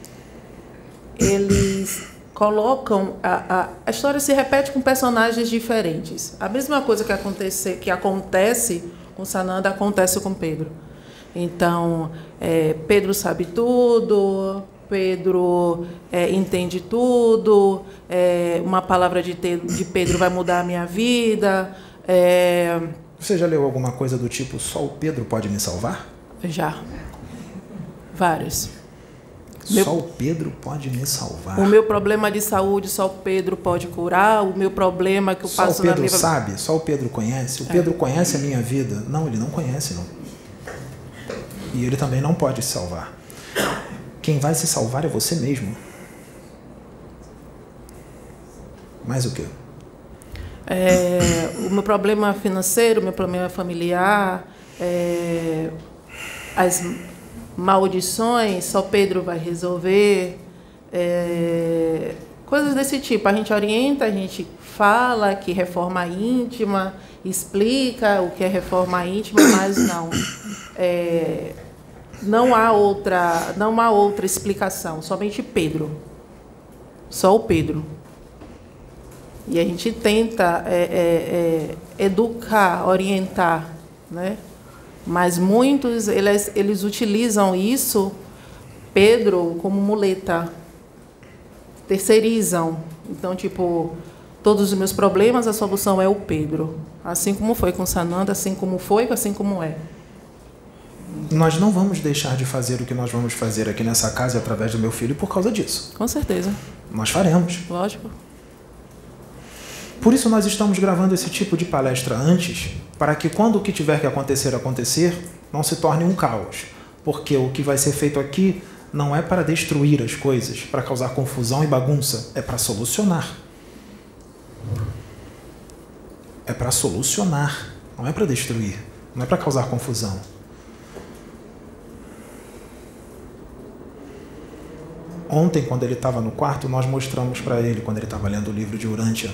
eles colocam... A, a, a história se repete com personagens diferentes. A mesma coisa que acontece, que acontece com Sananda acontece com Pedro. Então, é, Pedro sabe tudo... Pedro é, entende tudo, é, uma palavra de, te, de Pedro vai mudar a minha vida. É... Você já leu alguma coisa do tipo, só o Pedro pode me salvar? Já. Vários. Só meu... o Pedro pode me salvar. O meu problema de saúde, só o Pedro pode curar. O meu problema que eu só passo na minha vida... Só o Pedro sabe? Só o Pedro conhece? O é. Pedro conhece a minha vida? Não, ele não conhece, não. E ele também não pode se salvar. Quem vai se salvar é você mesmo. Mais o quê? É, o meu problema financeiro, o meu problema familiar, é, as maldições, só Pedro vai resolver. É, coisas desse tipo. A gente orienta, a gente fala que reforma íntima, explica o que é reforma íntima, mas não. É, Não há outra, não há outra explicação, somente Pedro. Só o Pedro. E a gente tenta é, é, é, educar, orientar, né? Mas muitos, eles, eles utilizam isso, Pedro, como muleta. Terceirizam. Então, tipo, todos os meus problemas, a solução é o Pedro. Assim como foi com Sananda, assim como foi, assim como é. Nós não vamos deixar de fazer o que nós vamos fazer aqui nessa casa através do meu filho por causa disso. Com certeza. Nós faremos. Lógico. Por isso nós estamos gravando esse tipo de palestra antes, para que quando o que tiver que acontecer, acontecer, não se torne um caos. Porque o que vai ser feito aqui não é para destruir as coisas, para causar confusão e bagunça, é para solucionar. É para solucionar, não é para destruir, não é para causar confusão. Ontem, quando ele estava no quarto, nós mostramos para ele, quando ele estava lendo o livro de Urântia.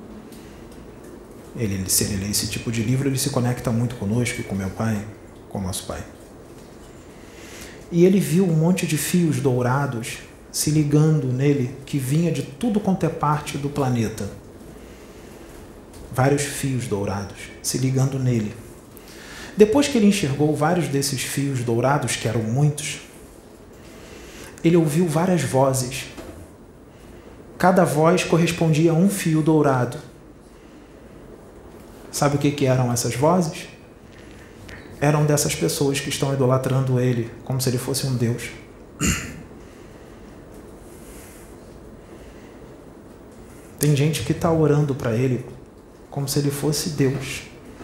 Ele, se ele lê esse tipo de livro, ele se conecta muito conosco e com meu pai, com nosso pai. E ele viu um monte de fios dourados se ligando nele, que vinha de tudo quanto é parte do planeta. Vários fios dourados se ligando nele. Depois que ele enxergou vários desses fios dourados, que eram muitos, ele ouviu várias vozes. Cada voz correspondia a um fio dourado. Sabe o que, que eram essas vozes? Eram dessas pessoas que estão idolatrando ele, como se ele fosse um Deus. Tem gente que está orando para ele como se ele fosse Deus.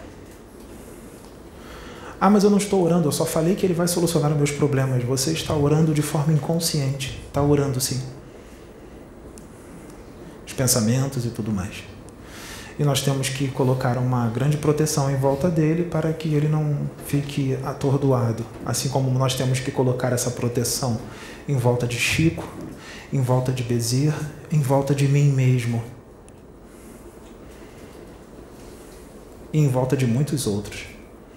Ah, mas eu não estou orando, eu só falei que ele vai solucionar os meus problemas. Você está orando de forma inconsciente. Está orando, sim. Os pensamentos e tudo mais. E nós temos que colocar uma grande proteção em volta dele para que ele não fique atordoado. Assim como nós temos que colocar essa proteção em volta de Chico, em volta de Bezerra, em volta de mim mesmo. E em volta de muitos outros.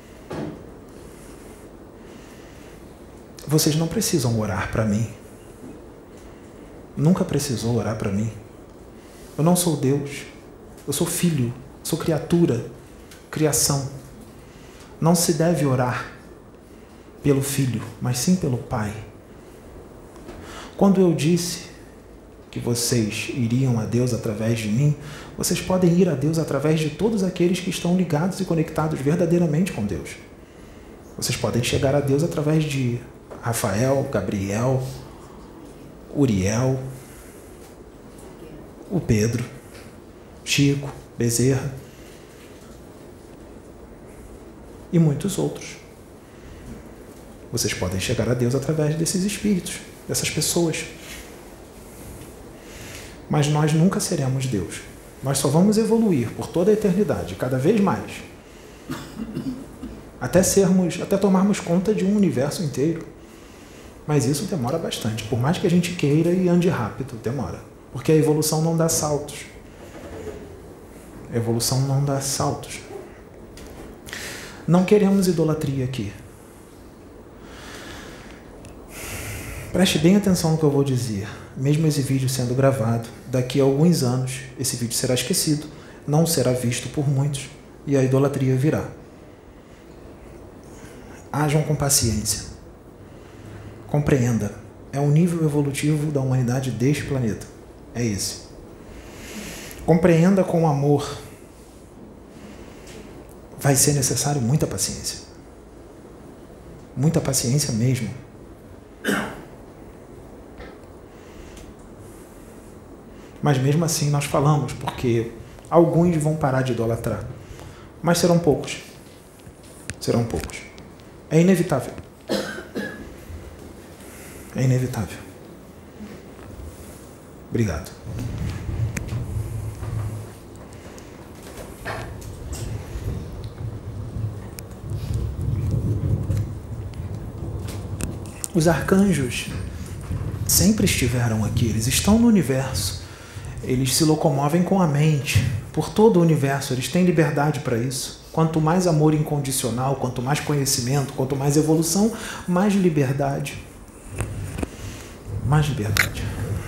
Vocês não precisam orar para mim. Nunca precisou orar para mim. Eu não sou Deus. Eu sou filho, sou criatura, criação. Não se deve orar pelo filho, mas sim pelo pai. Quando eu disse que vocês iriam a Deus através de mim, vocês podem ir a Deus através de todos aqueles que estão ligados e conectados verdadeiramente com Deus. Vocês podem chegar a Deus através de Rafael, Gabriel, Uriel, o Pedro, Chico, Bezerra e muitos outros. Vocês podem chegar a Deus através desses espíritos, dessas pessoas. Mas nós nunca seremos Deus. Nós só vamos evoluir por toda a eternidade, cada vez mais, até sermos, até tomarmos conta de um universo inteiro. Mas isso demora bastante. Por mais que a gente queira e ande rápido, demora. Porque a evolução não dá saltos. A evolução não dá saltos. Não queremos idolatria aqui. Preste bem atenção no que eu vou dizer. Mesmo esse vídeo sendo gravado, daqui a alguns anos, esse vídeo será esquecido, não será visto por muitos, e a idolatria virá. Hajam com paciência. Compreenda. É o nível evolutivo da humanidade deste planeta. É esse. Compreenda com amor. Vai ser necessário muita paciência. Muita paciência mesmo. Mas mesmo assim nós falamos, porque alguns vão parar de idolatrar. Mas serão poucos. Serão poucos. É inevitável. É inevitável. Obrigado. Os arcanjos sempre estiveram aqui, eles estão no universo. Eles se locomovem com a mente por todo o universo, eles têm liberdade para isso. Quanto mais amor incondicional, quanto mais conhecimento, quanto mais evolução, mais liberdade. Mais liberdade.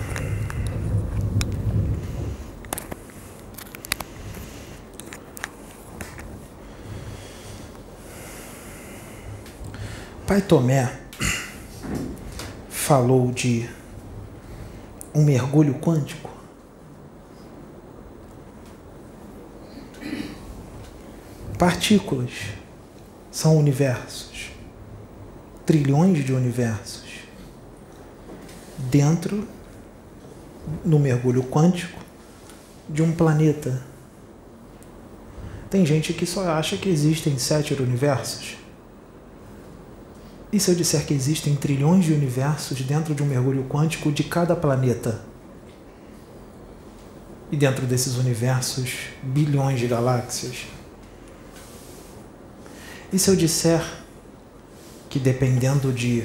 Pai Tomé falou de um mergulho quântico. Partículas são universos, trilhões de universos, dentro, no mergulho quântico, de um planeta. Tem gente que só acha que existem sete universos. E se eu disser que existem trilhões de universos dentro de um mergulho quântico de cada planeta? E dentro desses universos, bilhões de galáxias? E se eu disser que dependendo de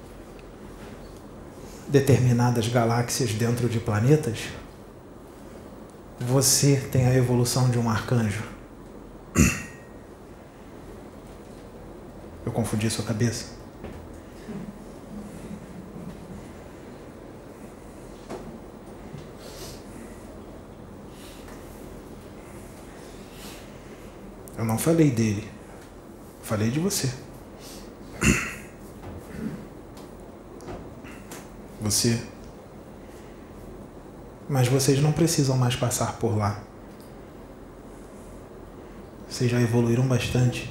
determinadas galáxias dentro de planetas, você tem a evolução de um arcanjo? Eu confundi sua cabeça? Eu não falei dele. Falei de você. Você. Mas vocês não precisam mais passar por lá. Vocês já evoluíram bastante.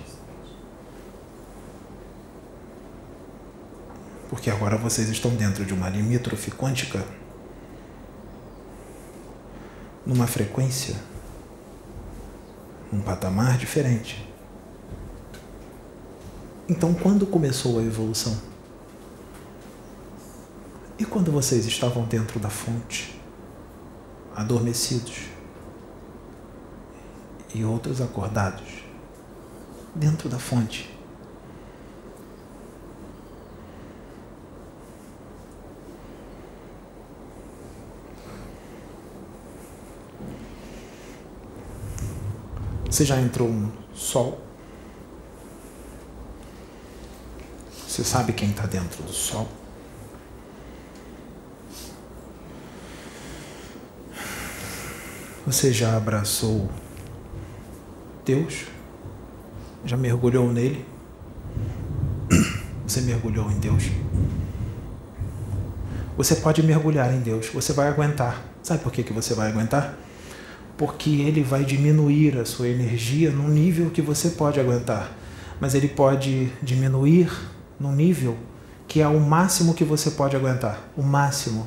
Porque agora vocês estão dentro de uma limítrofe quântica, numa frequência, num patamar diferente. Então, quando começou a evolução? E quando vocês estavam dentro da fonte, adormecidos? e outros acordados dentro da fonte. Você já entrou no sol? Você sabe quem está dentro do sol? Você já abraçou Deus? Já mergulhou nele? Você mergulhou em Deus? Você pode mergulhar em Deus, você vai aguentar. Sabe por que que você vai aguentar? Porque Ele vai diminuir a sua energia num nível que você pode aguentar. Mas Ele pode diminuir num nível que é o máximo que você pode aguentar. O máximo.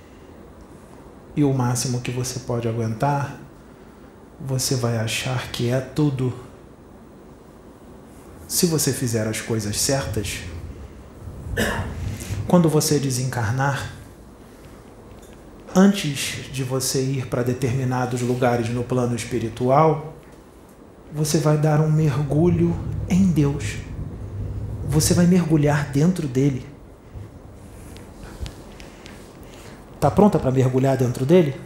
E o máximo que você pode aguentar, você vai achar que é tudo. Se você fizer as coisas certas, quando você desencarnar, antes de você ir para determinados lugares no plano espiritual, você vai dar um mergulho em Deus. Você vai mergulhar dentro dele. Está pronta para mergulhar dentro dele?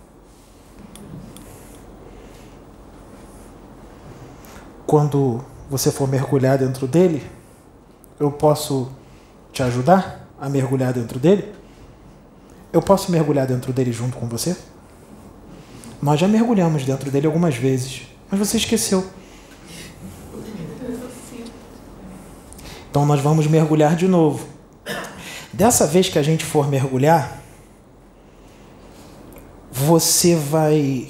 Quando você for mergulhar dentro dele, eu posso te ajudar a mergulhar dentro dele? Eu posso mergulhar dentro dele junto com você? Nós já mergulhamos dentro dele algumas vezes, mas você esqueceu. Então nós vamos mergulhar de novo. Dessa vez que a gente for mergulhar, você vai...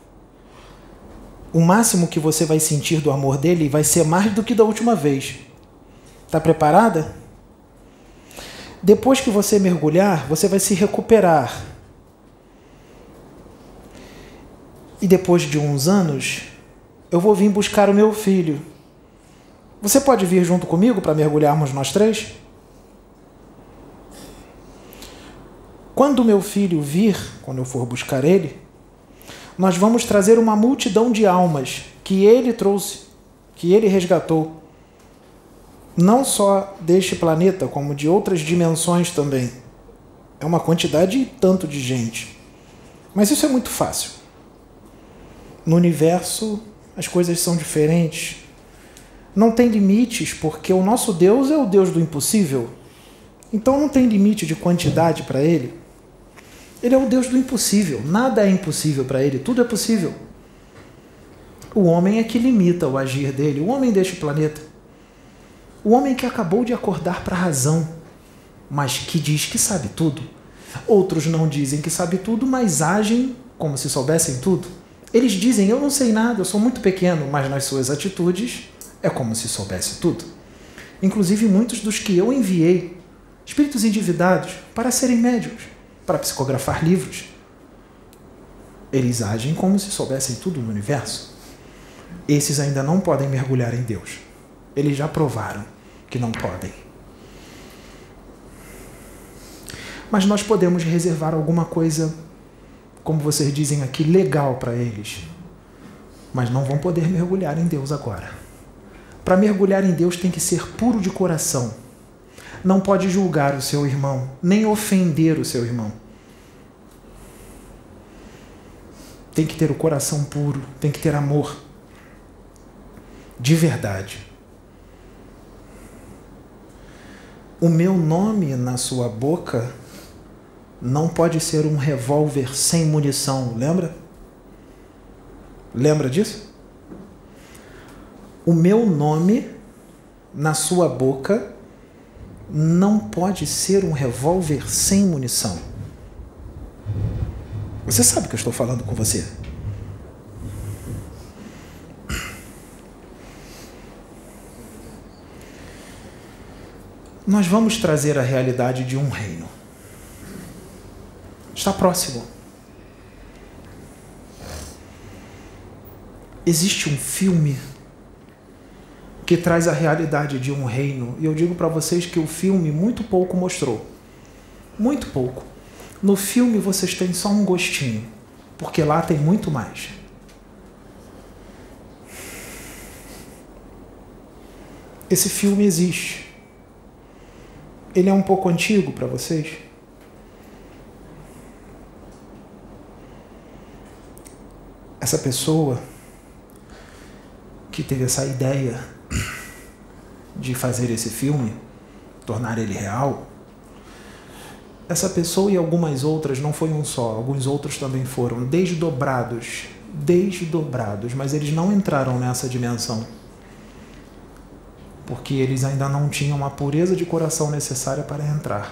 O máximo que você vai sentir do amor dele vai ser mais do que da última vez. Está preparada? Depois que você mergulhar, você vai se recuperar. E depois de uns anos, eu vou vir buscar o meu filho. Você pode vir junto comigo para mergulharmos nós três? Quando o meu filho vir, quando eu for buscar ele, nós vamos trazer uma multidão de almas que ele trouxe, que ele resgatou. Não só deste planeta, como de outras dimensões também. É uma quantidade e tanto de gente. Mas isso é muito fácil. No universo, as coisas são diferentes. Não tem limites, porque o nosso Deus é o Deus do impossível. Então não tem limite de quantidade para ele. Ele é o Deus do impossível. Nada é impossível para ele, tudo é possível. O homem é que limita o agir dele, o homem deste planeta. O homem que acabou de acordar para a razão, mas que diz que sabe tudo. Outros não dizem que sabe tudo, mas agem como se soubessem tudo. Eles dizem, eu não sei nada, eu sou muito pequeno, mas nas suas atitudes é como se soubesse tudo. Inclusive muitos dos que eu enviei, espíritos endividados, para serem médiuns, para psicografar livros, eles agem como se soubessem tudo no universo. Esses ainda não podem mergulhar em Deus. Eles já provaram que não podem. Mas nós podemos reservar alguma coisa, como vocês dizem aqui, legal para eles. Mas não vão poder mergulhar em Deus agora. Para mergulhar em Deus tem que ser puro de coração. Não pode julgar o seu irmão, nem ofender o seu irmão. Tem que ter o coração puro, tem que ter amor. De verdade. O meu nome na sua boca não pode ser um revólver sem munição, lembra? Lembra disso? O meu nome na sua boca não pode ser um revólver sem munição. Você sabe que eu estou falando com você. Nós vamos trazer a realidade de um reino. Está próximo. Existe um filme que traz a realidade de um reino. E eu digo para vocês que o filme muito pouco mostrou. Muito pouco. No filme vocês têm só um gostinho, porque lá tem muito mais. Esse filme existe. Ele é um pouco antigo para vocês? Essa pessoa que teve essa ideia de fazer esse filme, tornar ele real, essa pessoa e algumas outras, não foi um só, alguns outros também foram desdobrados, desdobrados, mas eles não entraram nessa dimensão, porque eles ainda não tinham a pureza de coração necessária para entrar.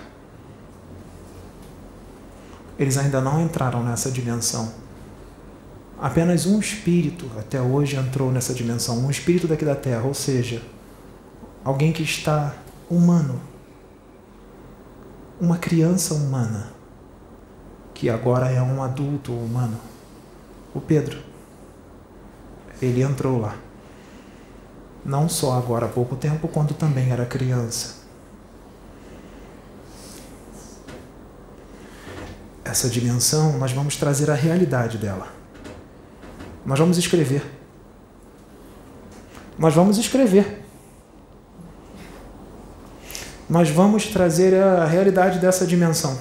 Eles ainda não entraram nessa dimensão. Apenas um espírito até hoje entrou nessa dimensão, um espírito daqui da Terra, ou seja, alguém que está humano, uma criança humana, que agora é um adulto humano. O Pedro, ele entrou lá. Não só agora há pouco tempo, quando também era criança. Essa dimensão, nós vamos trazer a realidade dela. Nós vamos escrever. Nós vamos escrever. Nós vamos trazer a realidade dessa dimensão.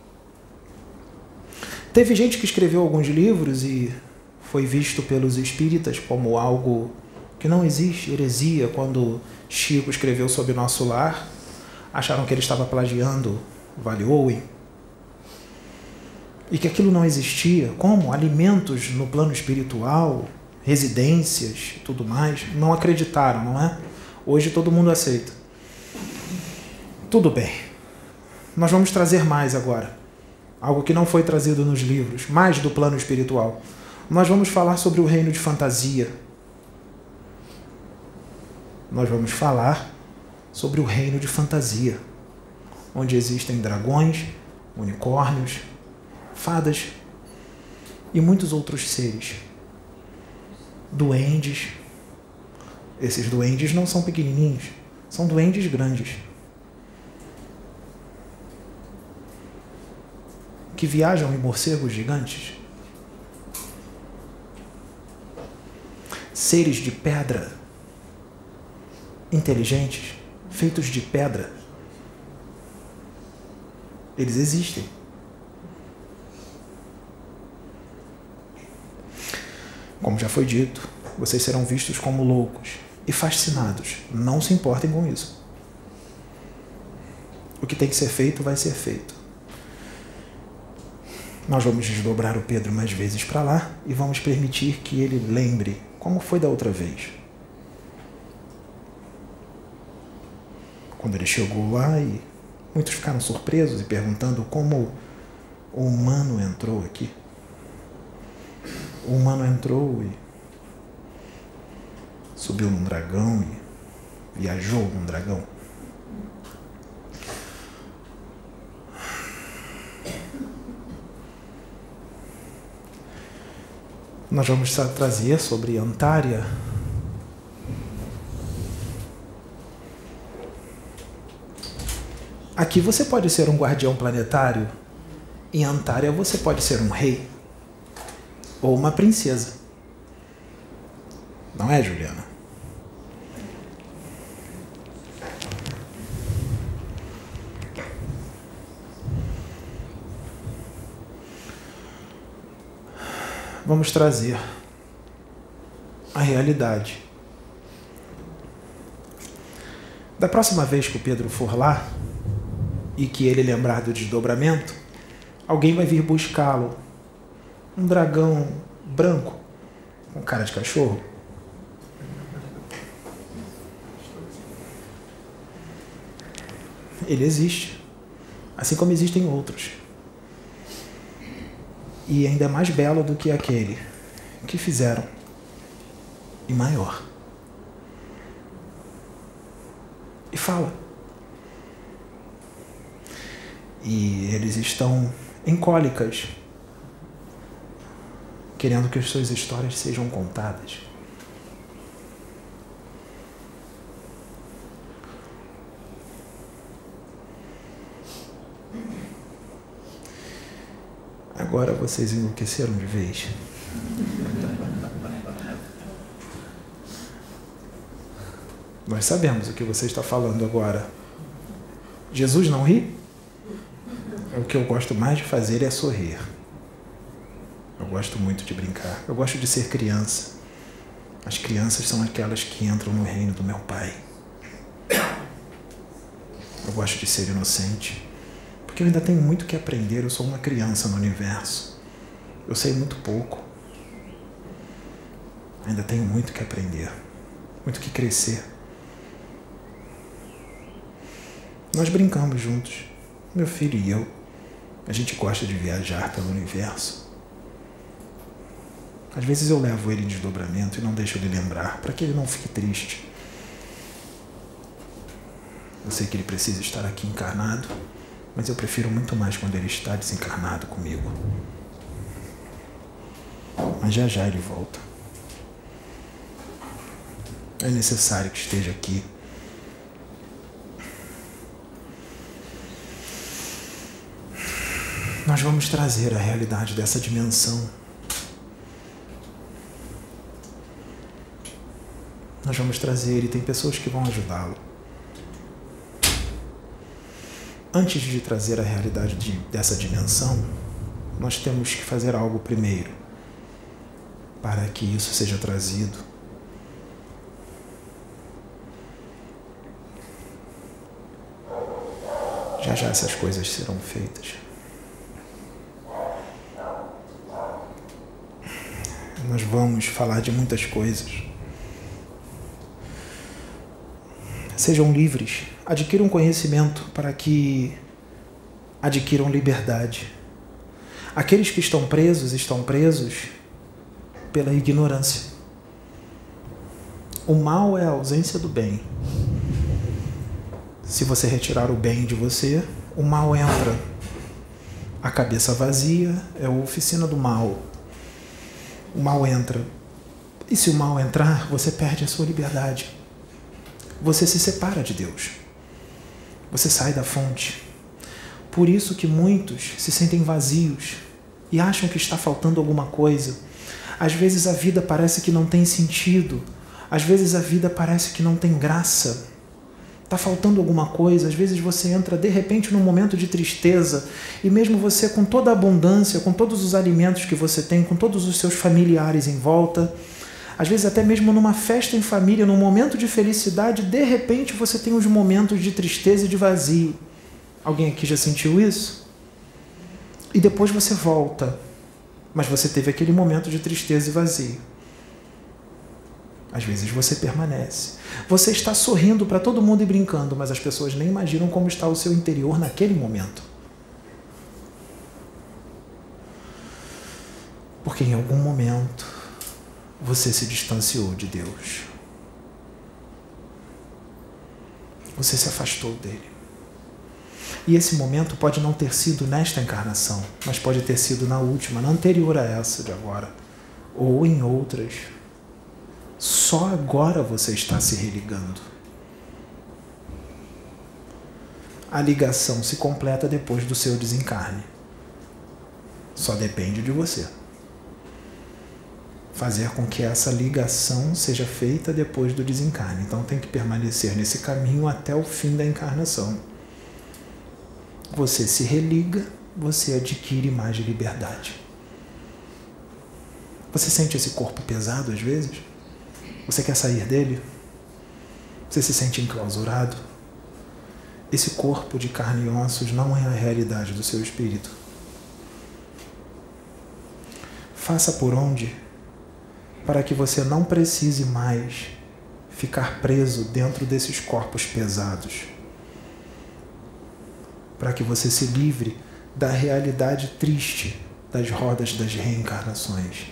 Teve gente que escreveu alguns livros e foi visto pelos espíritas como algo que não existe, heresia. Quando Chico escreveu sobre o Nosso Lar, acharam que ele estava plagiando Vale Owen e que aquilo não existia. Como? Alimentos no plano espiritual, residências e tudo mais. Não acreditaram, não é? Hoje todo mundo aceita. Tudo bem. Nós vamos trazer mais agora. Algo que não foi trazido nos livros, mais do plano espiritual. Nós vamos falar sobre o reino de fantasia. Nós vamos falar sobre o reino de fantasia, onde existem dragões, unicórnios, fadas e muitos outros seres. Duendes. Esses duendes não são pequenininhos, são duendes grandes, que viajam em morcegos gigantes. Seres de pedra, inteligentes, feitos de pedra. Eles existem. Como já foi dito, vocês serão vistos como loucos e fascinados. Não se importem com isso. O que tem que ser feito, vai ser feito. Nós vamos desdobrar o Pedro mais vezes para lá e vamos permitir que ele lembre como foi da outra vez. Quando ele chegou lá e muitos ficaram surpresos e perguntando como o humano entrou aqui. O humano entrou e subiu num dragão e viajou num dragão. Nós vamos trazer sobre Antária aqui você pode ser um guardião planetário, em Antária você pode ser um rei ou uma princesa. Não é, Juliana? Vamos trazer a realidade. Da próxima vez que o Pedro for lá e que ele lembrar do desdobramento, alguém vai vir buscá-lo. Um dragão branco com cara de cachorro. Ele existe, assim como existem outros. E ainda é mais belo do que aquele que fizeram, e maior. E fala. E eles estão em cólicas, querendo que as suas histórias sejam contadas. Agora vocês enlouqueceram de vez. Nós sabemos o que você está falando agora. Jesus não ri? O que eu gosto mais de fazer é sorrir. Eu gosto muito de brincar. Eu gosto de ser criança. As crianças são aquelas que entram no reino do meu Pai. Eu gosto de ser inocente, porque eu ainda tenho muito que aprender. Eu sou uma criança no universo. Eu sei muito pouco. Ainda tenho muito que aprender, muito que crescer. Nós brincamos juntos, meu filho e eu. A gente gosta de viajar pelo universo. Às vezes eu levo ele em desdobramento e não deixo ele lembrar, para que ele não fique triste. Eu sei que ele precisa estar aqui encarnado, mas eu prefiro muito mais quando ele está desencarnado comigo. Mas já já ele volta. É necessário que esteja aqui. Nós vamos trazer a realidade dessa dimensão. Nós vamos trazer, e tem pessoas que vão ajudá-lo. Antes de trazer a realidade de, dessa dimensão, nós temos que fazer algo primeiro, para que isso seja trazido. Já já essas coisas serão feitas. Nós vamos falar de muitas coisas. Sejam livres, adquiram conhecimento para que adquiram liberdade. Aqueles que estão presos, estão presos pela ignorância. O mal é a ausência do bem. Se você retirar o bem de você, o mal entra. A cabeça vazia é a oficina do mal. O mal entra. E se o mal entrar, você perde a sua liberdade. Você se separa de Deus. Você sai da fonte. Por isso que muitos se sentem vazios e acham que está faltando alguma coisa. Às vezes a vida parece que não tem sentido. Às vezes a vida parece que não tem graça. Está faltando alguma coisa. Às vezes você entra de repente num momento de tristeza e mesmo você com toda a abundância, com todos os alimentos que você tem, com todos os seus familiares em volta, às vezes até mesmo numa festa em família, num momento de felicidade, de repente você tem uns momentos de tristeza e de vazio. Alguém aqui já sentiu isso? E depois você volta, mas você teve aquele momento de tristeza e vazio. Às vezes você permanece. Você está sorrindo para todo mundo e brincando, mas as pessoas nem imaginam como está o seu interior naquele momento. Porque em algum momento você se distanciou de Deus. Você se afastou dele. E esse momento pode não ter sido nesta encarnação, mas pode ter sido na última, na anterior a essa de agora, ou em outras. Só agora você está se religando. A ligação se completa depois do seu desencarne. Só depende de você fazer com que essa ligação seja feita depois do desencarne. Então tem que permanecer nesse caminho até o fim da encarnação. Você se religa, você adquire mais liberdade. Você sente esse corpo pesado às vezes? Você quer sair dele? Você se sente enclausurado? Esse corpo de carne e ossos não é a realidade do seu espírito. Faça por onde para que você não precise mais ficar preso dentro desses corpos pesados. Para que você se livre da realidade triste das rodas das reencarnações.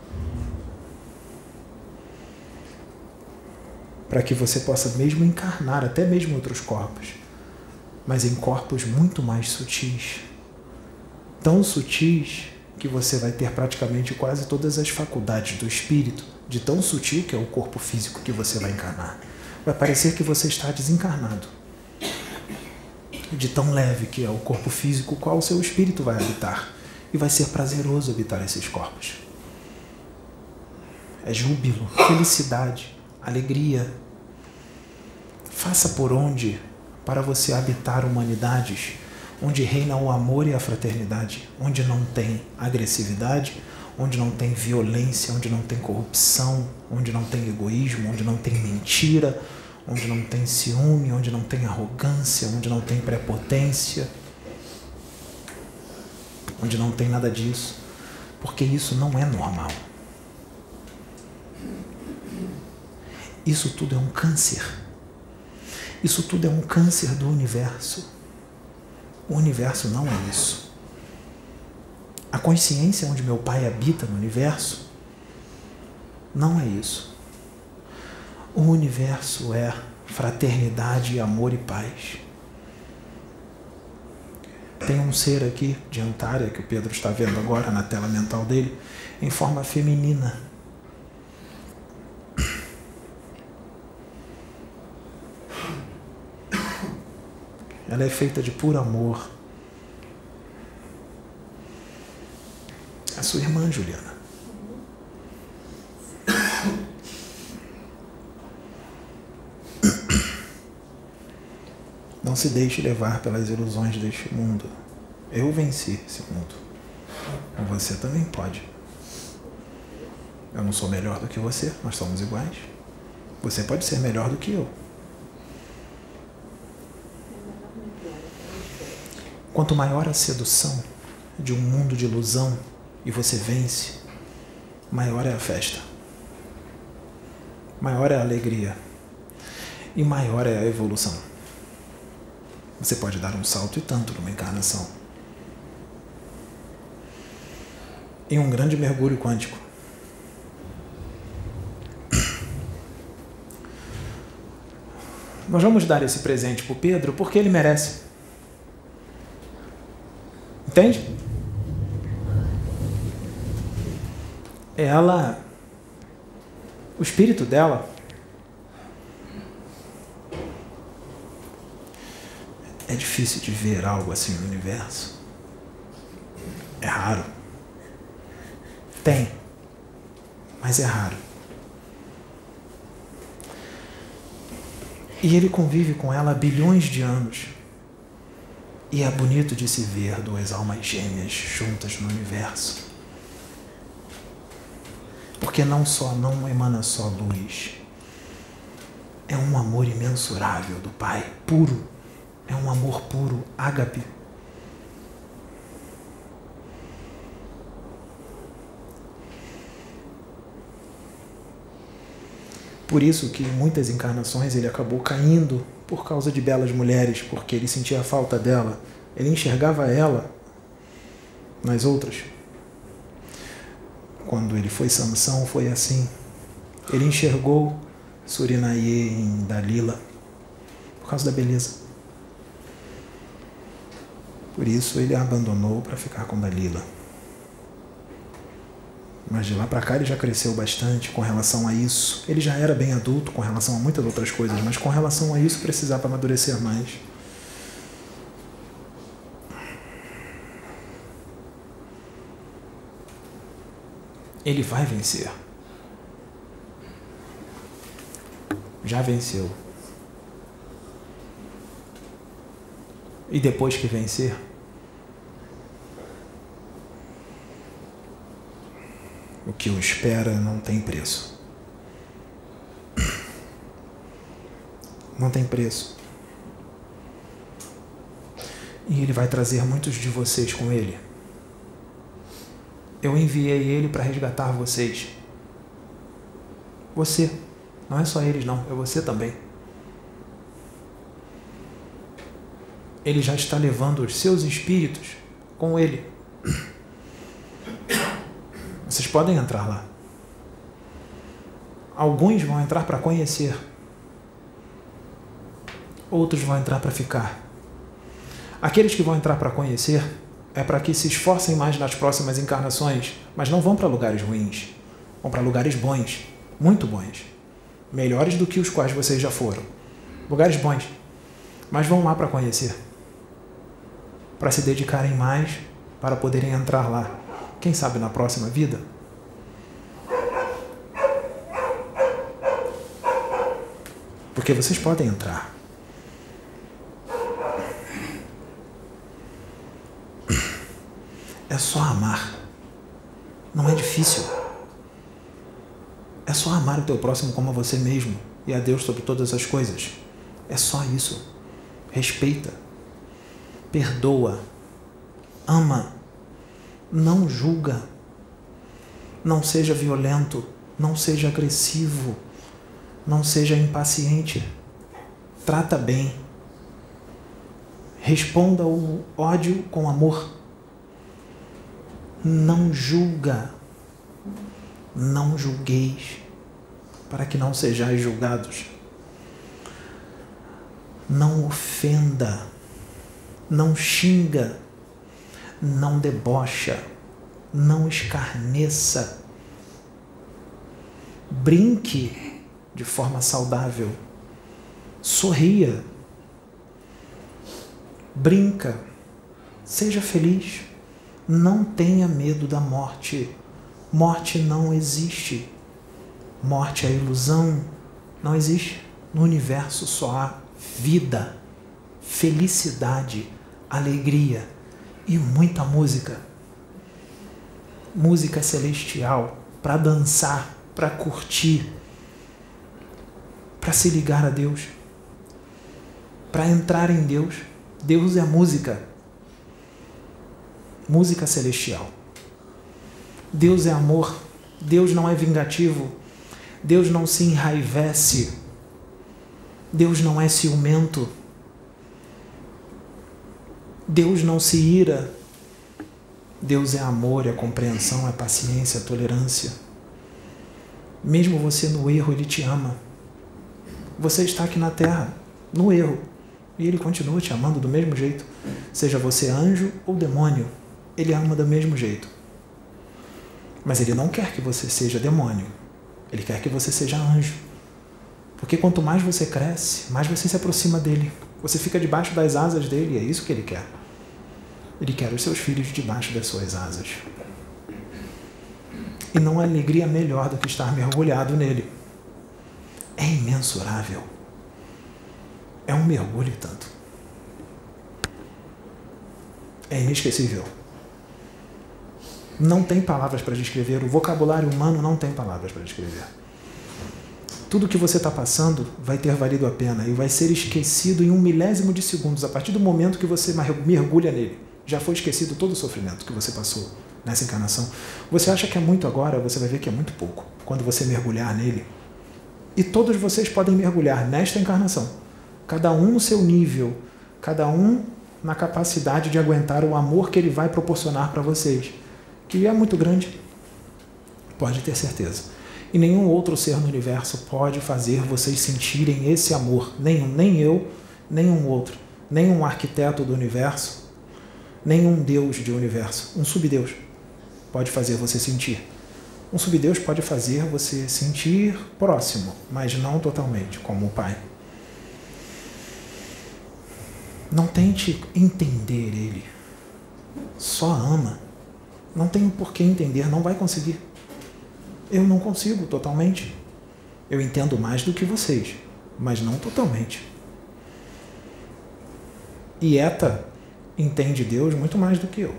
Para que você possa mesmo encarnar, até mesmo em outros corpos, mas em corpos muito mais sutis. Tão sutis que você vai ter praticamente quase todas as faculdades do espírito, de tão sutil que é o corpo físico que você vai encarnar. Vai parecer que você está desencarnado. De tão leve que é o corpo físico, qual o seu espírito vai habitar. E vai ser prazeroso habitar esses corpos. É júbilo, felicidade, alegria. Faça por onde para você habitar humanidades onde reina o amor e a fraternidade, onde não tem agressividade, onde não tem violência, onde não tem corrupção, onde não tem egoísmo, onde não tem mentira, onde não tem ciúme, onde não tem arrogância, onde não tem prepotência, onde não tem nada disso, porque isso não é normal. Isso tudo é um câncer. Isso tudo é um câncer do universo. O universo não é isso. A consciência onde meu Pai habita no universo não é isso. O universo é fraternidade, amor e paz. Tem um ser aqui de Antária, que o Pedro está vendo agora na tela mental dele, em forma feminina. Ela é feita de puro amor. A sua irmã, Juliana. Não se deixe levar pelas ilusões deste mundo. Eu venci esse mundo. Você também pode. Eu não sou melhor do que você, nós somos iguais. Você pode ser melhor do que eu. Quanto maior a sedução de um mundo de ilusão e você vence, maior é a festa, maior é a alegria e maior é a evolução. Você pode dar um salto e tanto numa encarnação. Em um grande mergulho quântico. Nós vamos dar esse presente para o Pedro porque ele merece. Entende? Ela, o espírito dela é difícil de ver algo assim no universo. É raro. Tem, mas é raro. E ele convive com ela há bilhões de anos. E é bonito de se ver duas almas gêmeas juntas no universo. Porque não só não emana só luz. É um amor imensurável do Pai, puro. É um amor puro, ágape. Por isso que em muitas encarnações ele acabou caindo por causa de belas mulheres, porque ele sentia a falta dela. Ele enxergava ela nas outras. Quando ele foi Sansão, foi assim. Ele enxergou Surinaye em Dalila por causa da beleza. Por isso ele a abandonou para ficar com Dalila. Mas de lá para cá ele já cresceu bastante com relação a isso. Ele já era bem adulto com relação a muitas outras coisas, mas com relação a isso precisava amadurecer mais. Ele vai vencer. Já venceu. E depois que vencer, o que o espera não tem preço. Não tem preço. E ele vai trazer muitos de vocês com ele. Eu enviei ele para resgatar vocês. Você. Não é só eles, não. É você também. Ele já está levando os seus espíritos com ele. Vocês podem entrar lá. Alguns vão entrar para conhecer. Outros vão entrar para ficar. Aqueles que vão entrar para conhecer é para que se esforcem mais nas próximas encarnações, mas não vão para lugares ruins. Vão para lugares bons, muito bons. Melhores do que os quais vocês já foram. Lugares bons. Mas vão lá para conhecer. Para se dedicarem mais, para poderem entrar lá. Quem sabe na próxima vida? Porque vocês podem entrar. É só amar. Não é difícil. É só amar o teu próximo como a você mesmo e a Deus sobre todas as coisas. É só isso. Respeita. Perdoa. Ama. Não julga. Não seja violento. Não seja agressivo. Não seja impaciente. Trata bem. Responda o ódio com amor. Não julga. Não julgueis, para que não sejais julgados. Não ofenda. Não xinga. Não debocha. Não escarneça. Brinque de forma saudável. Sorria. Brinca. Seja feliz. Não tenha medo da morte. Morte não existe. Morte é ilusão. Não existe. No universo só há vida, felicidade, alegria e muita música. Música celestial para dançar, para curtir, para se ligar a Deus, para entrar em Deus. Deus é música. Música celestial. Deus é amor. Deus não é vingativo. Deus não se enraivece. Deus não é ciumento. Deus não se ira. Deus é amor, é compreensão, é paciência, é tolerância. Mesmo você no erro, Ele te ama. Você está aqui na terra, no erro, e Ele continua te amando do mesmo jeito. Seja você anjo ou demônio, Ele ama do mesmo jeito. Mas Ele não quer que você seja demônio. Ele quer que você seja anjo. Porque quanto mais você cresce, mais você se aproxima dEle. Você fica debaixo das asas dEle, e é isso que Ele quer. Ele quer os seus filhos debaixo das suas asas. E não há alegria melhor do que estar mergulhado nele. É imensurável. É um mergulho tanto. É inesquecível. Não tem palavras para descrever. O vocabulário humano não tem palavras para descrever. Tudo que você está passando vai ter valido a pena e vai ser esquecido em um milésimo de segundos. A partir do momento que você mergulha nele, já foi esquecido todo o sofrimento que você passou nessa encarnação. Você acha que é muito agora, você vai ver que é muito pouco quando você mergulhar nele. E todos vocês podem mergulhar nesta encarnação. Cada um no seu nível, cada um na capacidade de aguentar o amor que ele vai proporcionar para vocês, que é muito grande, pode ter certeza. E nenhum outro ser no universo pode fazer vocês sentirem esse amor. Nenhum, nem eu, nenhum outro. Nenhum arquiteto do universo, nenhum Deus de universo. Um subdeus pode fazer você sentir. Um subdeus pode fazer você sentir próximo, mas não totalmente, como o Pai. Não tente entender Ele. Só ama. Não tem por que entender, não vai conseguir. Eu não consigo totalmente. Eu entendo mais do que vocês, mas não totalmente. E Eta entende Deus muito mais do que eu.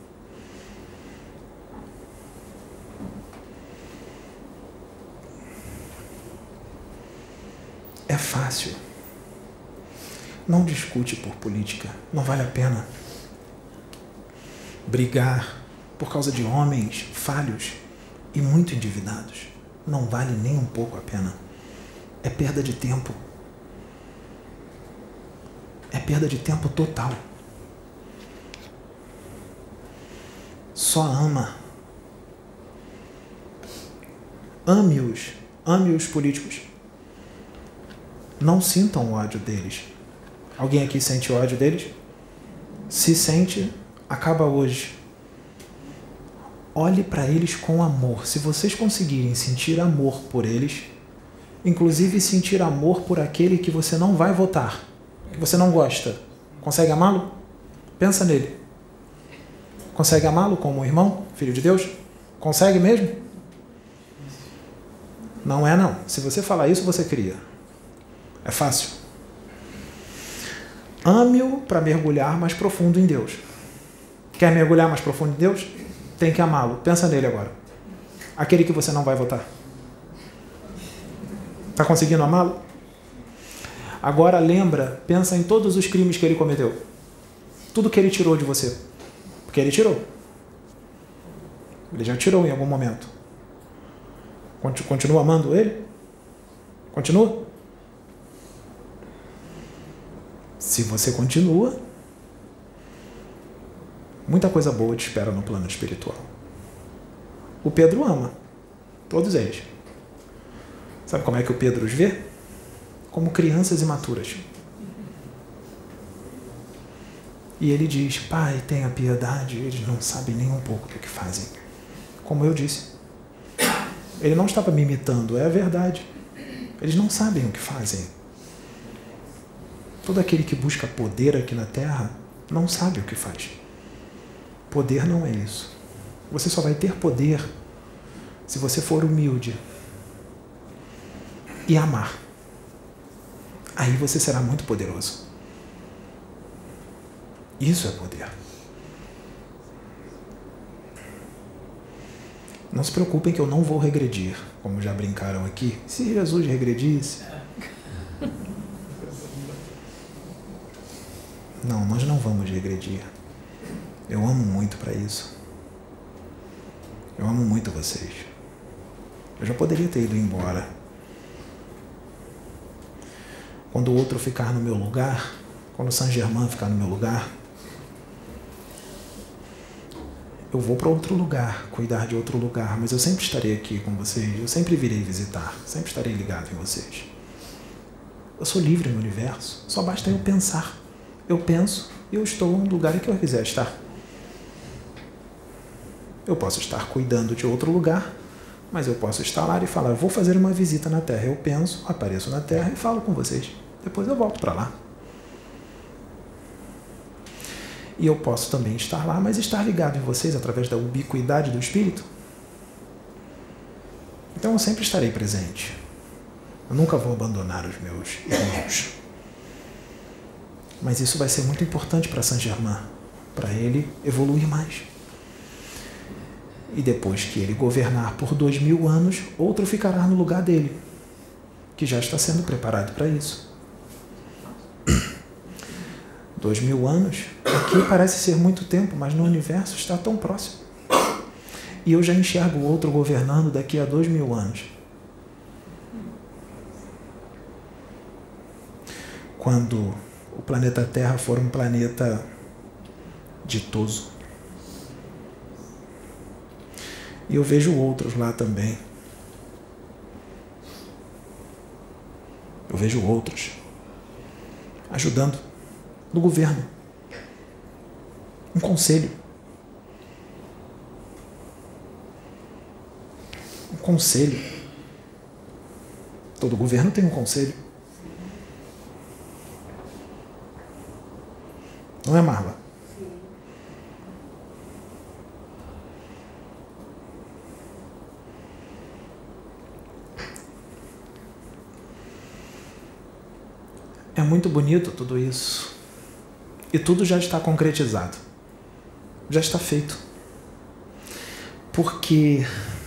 É fácil. Não discute por política, não vale a pena. Brigar por causa de homens falhos e muito endividados não vale nem um pouco a pena. É perda de tempo. É perda de tempo total. Só ama. Ame-os. Ame os políticos. Não sintam o ódio deles. Alguém aqui sente ódio deles? Se sente, acaba hoje. Olhe para eles com amor. Se vocês conseguirem sentir amor por eles, inclusive sentir amor por aquele que você não vai votar, que você não gosta, consegue amá-lo? Pensa nele. Consegue amá-lo como um irmão, filho de Deus? Consegue mesmo? Não é não. Se você falar isso, você cria. É fácil. Ame-o para mergulhar mais profundo em Deus. Quer mergulhar mais profundo em Deus? Tem que amá-lo. Pensa nele agora. Aquele que você não vai votar. Está conseguindo amá-lo? Agora lembra, pensa em todos os crimes que ele cometeu. Tudo que ele tirou de você. Porque ele tirou. Ele já tirou em algum momento. Continua amando ele? Continua? Se você continua, muita coisa boa te espera no plano espiritual. O Pedro ama. Todos eles. Sabe como é que o Pedro os vê? Como crianças imaturas. E ele diz, Pai, tenha piedade, eles não sabem nem um pouco do que fazem. Como eu disse. Ele não estava me imitando, é a verdade. Eles não sabem o que fazem. Todo aquele que busca poder aqui na Terra não sabe o que faz. Poder não é isso. Você só vai ter poder se você for humilde e amar. Aí você será muito poderoso. Isso é poder. Não se preocupem que eu não vou regredir, como já brincaram aqui. Se Jesus regredisse... Não, nós não vamos regredir. Eu amo muito para isso. Eu amo muito vocês. Eu já poderia ter ido embora. Quando o outro ficar no meu lugar, quando o Saint-Germain ficar no meu lugar, eu vou para outro lugar, cuidar de outro lugar, mas eu sempre estarei aqui com vocês, eu sempre virei visitar, sempre estarei ligado em vocês. Eu sou livre no universo, só basta eu pensar. Eu penso e eu estou no lugar em que eu quiser estar. Eu posso estar cuidando de outro lugar, mas eu posso estar lá e falar, vou fazer uma visita na Terra. Eu penso, apareço na Terra e falo com vocês. Depois eu volto para lá. E eu posso também estar lá, mas estar ligado em vocês através da ubiquidade do Espírito. Então eu sempre estarei presente. Eu nunca vou abandonar os meus irmãos. Mas isso vai ser muito importante para Saint-Germain, para ele evoluir mais. E depois que ele governar por dois mil anos, outro ficará no lugar dele, que já está sendo preparado para isso. Dois mil anos, aqui parece ser muito tempo, mas no universo está tão próximo. E eu já enxergo o outro governando daqui a dois mil anos. Quando o planeta Terra for um planeta ditoso. E eu vejo outros lá também. Eu vejo outros ajudando no governo. Um conselho. Um conselho. Todo governo tem um conselho. Não é, Marla? É muito bonito tudo isso. E tudo já está concretizado. Já está feito. Porque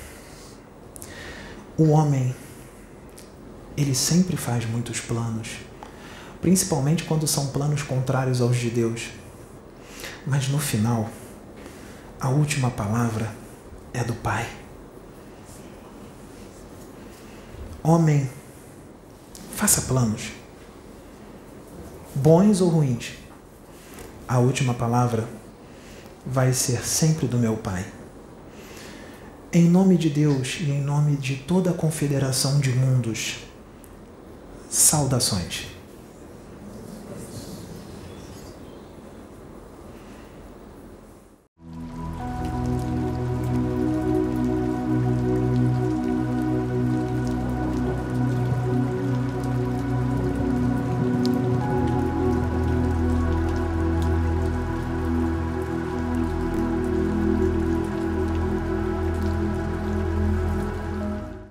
o homem, ele sempre faz muitos planos. Principalmente quando são planos contrários aos de Deus. Mas no final, a última palavra é do Pai. Homem, faça planos. Bons ou ruins. A última palavra vai ser sempre do meu Pai. Em nome de Deus e em nome de toda a confederação de mundos, saudações.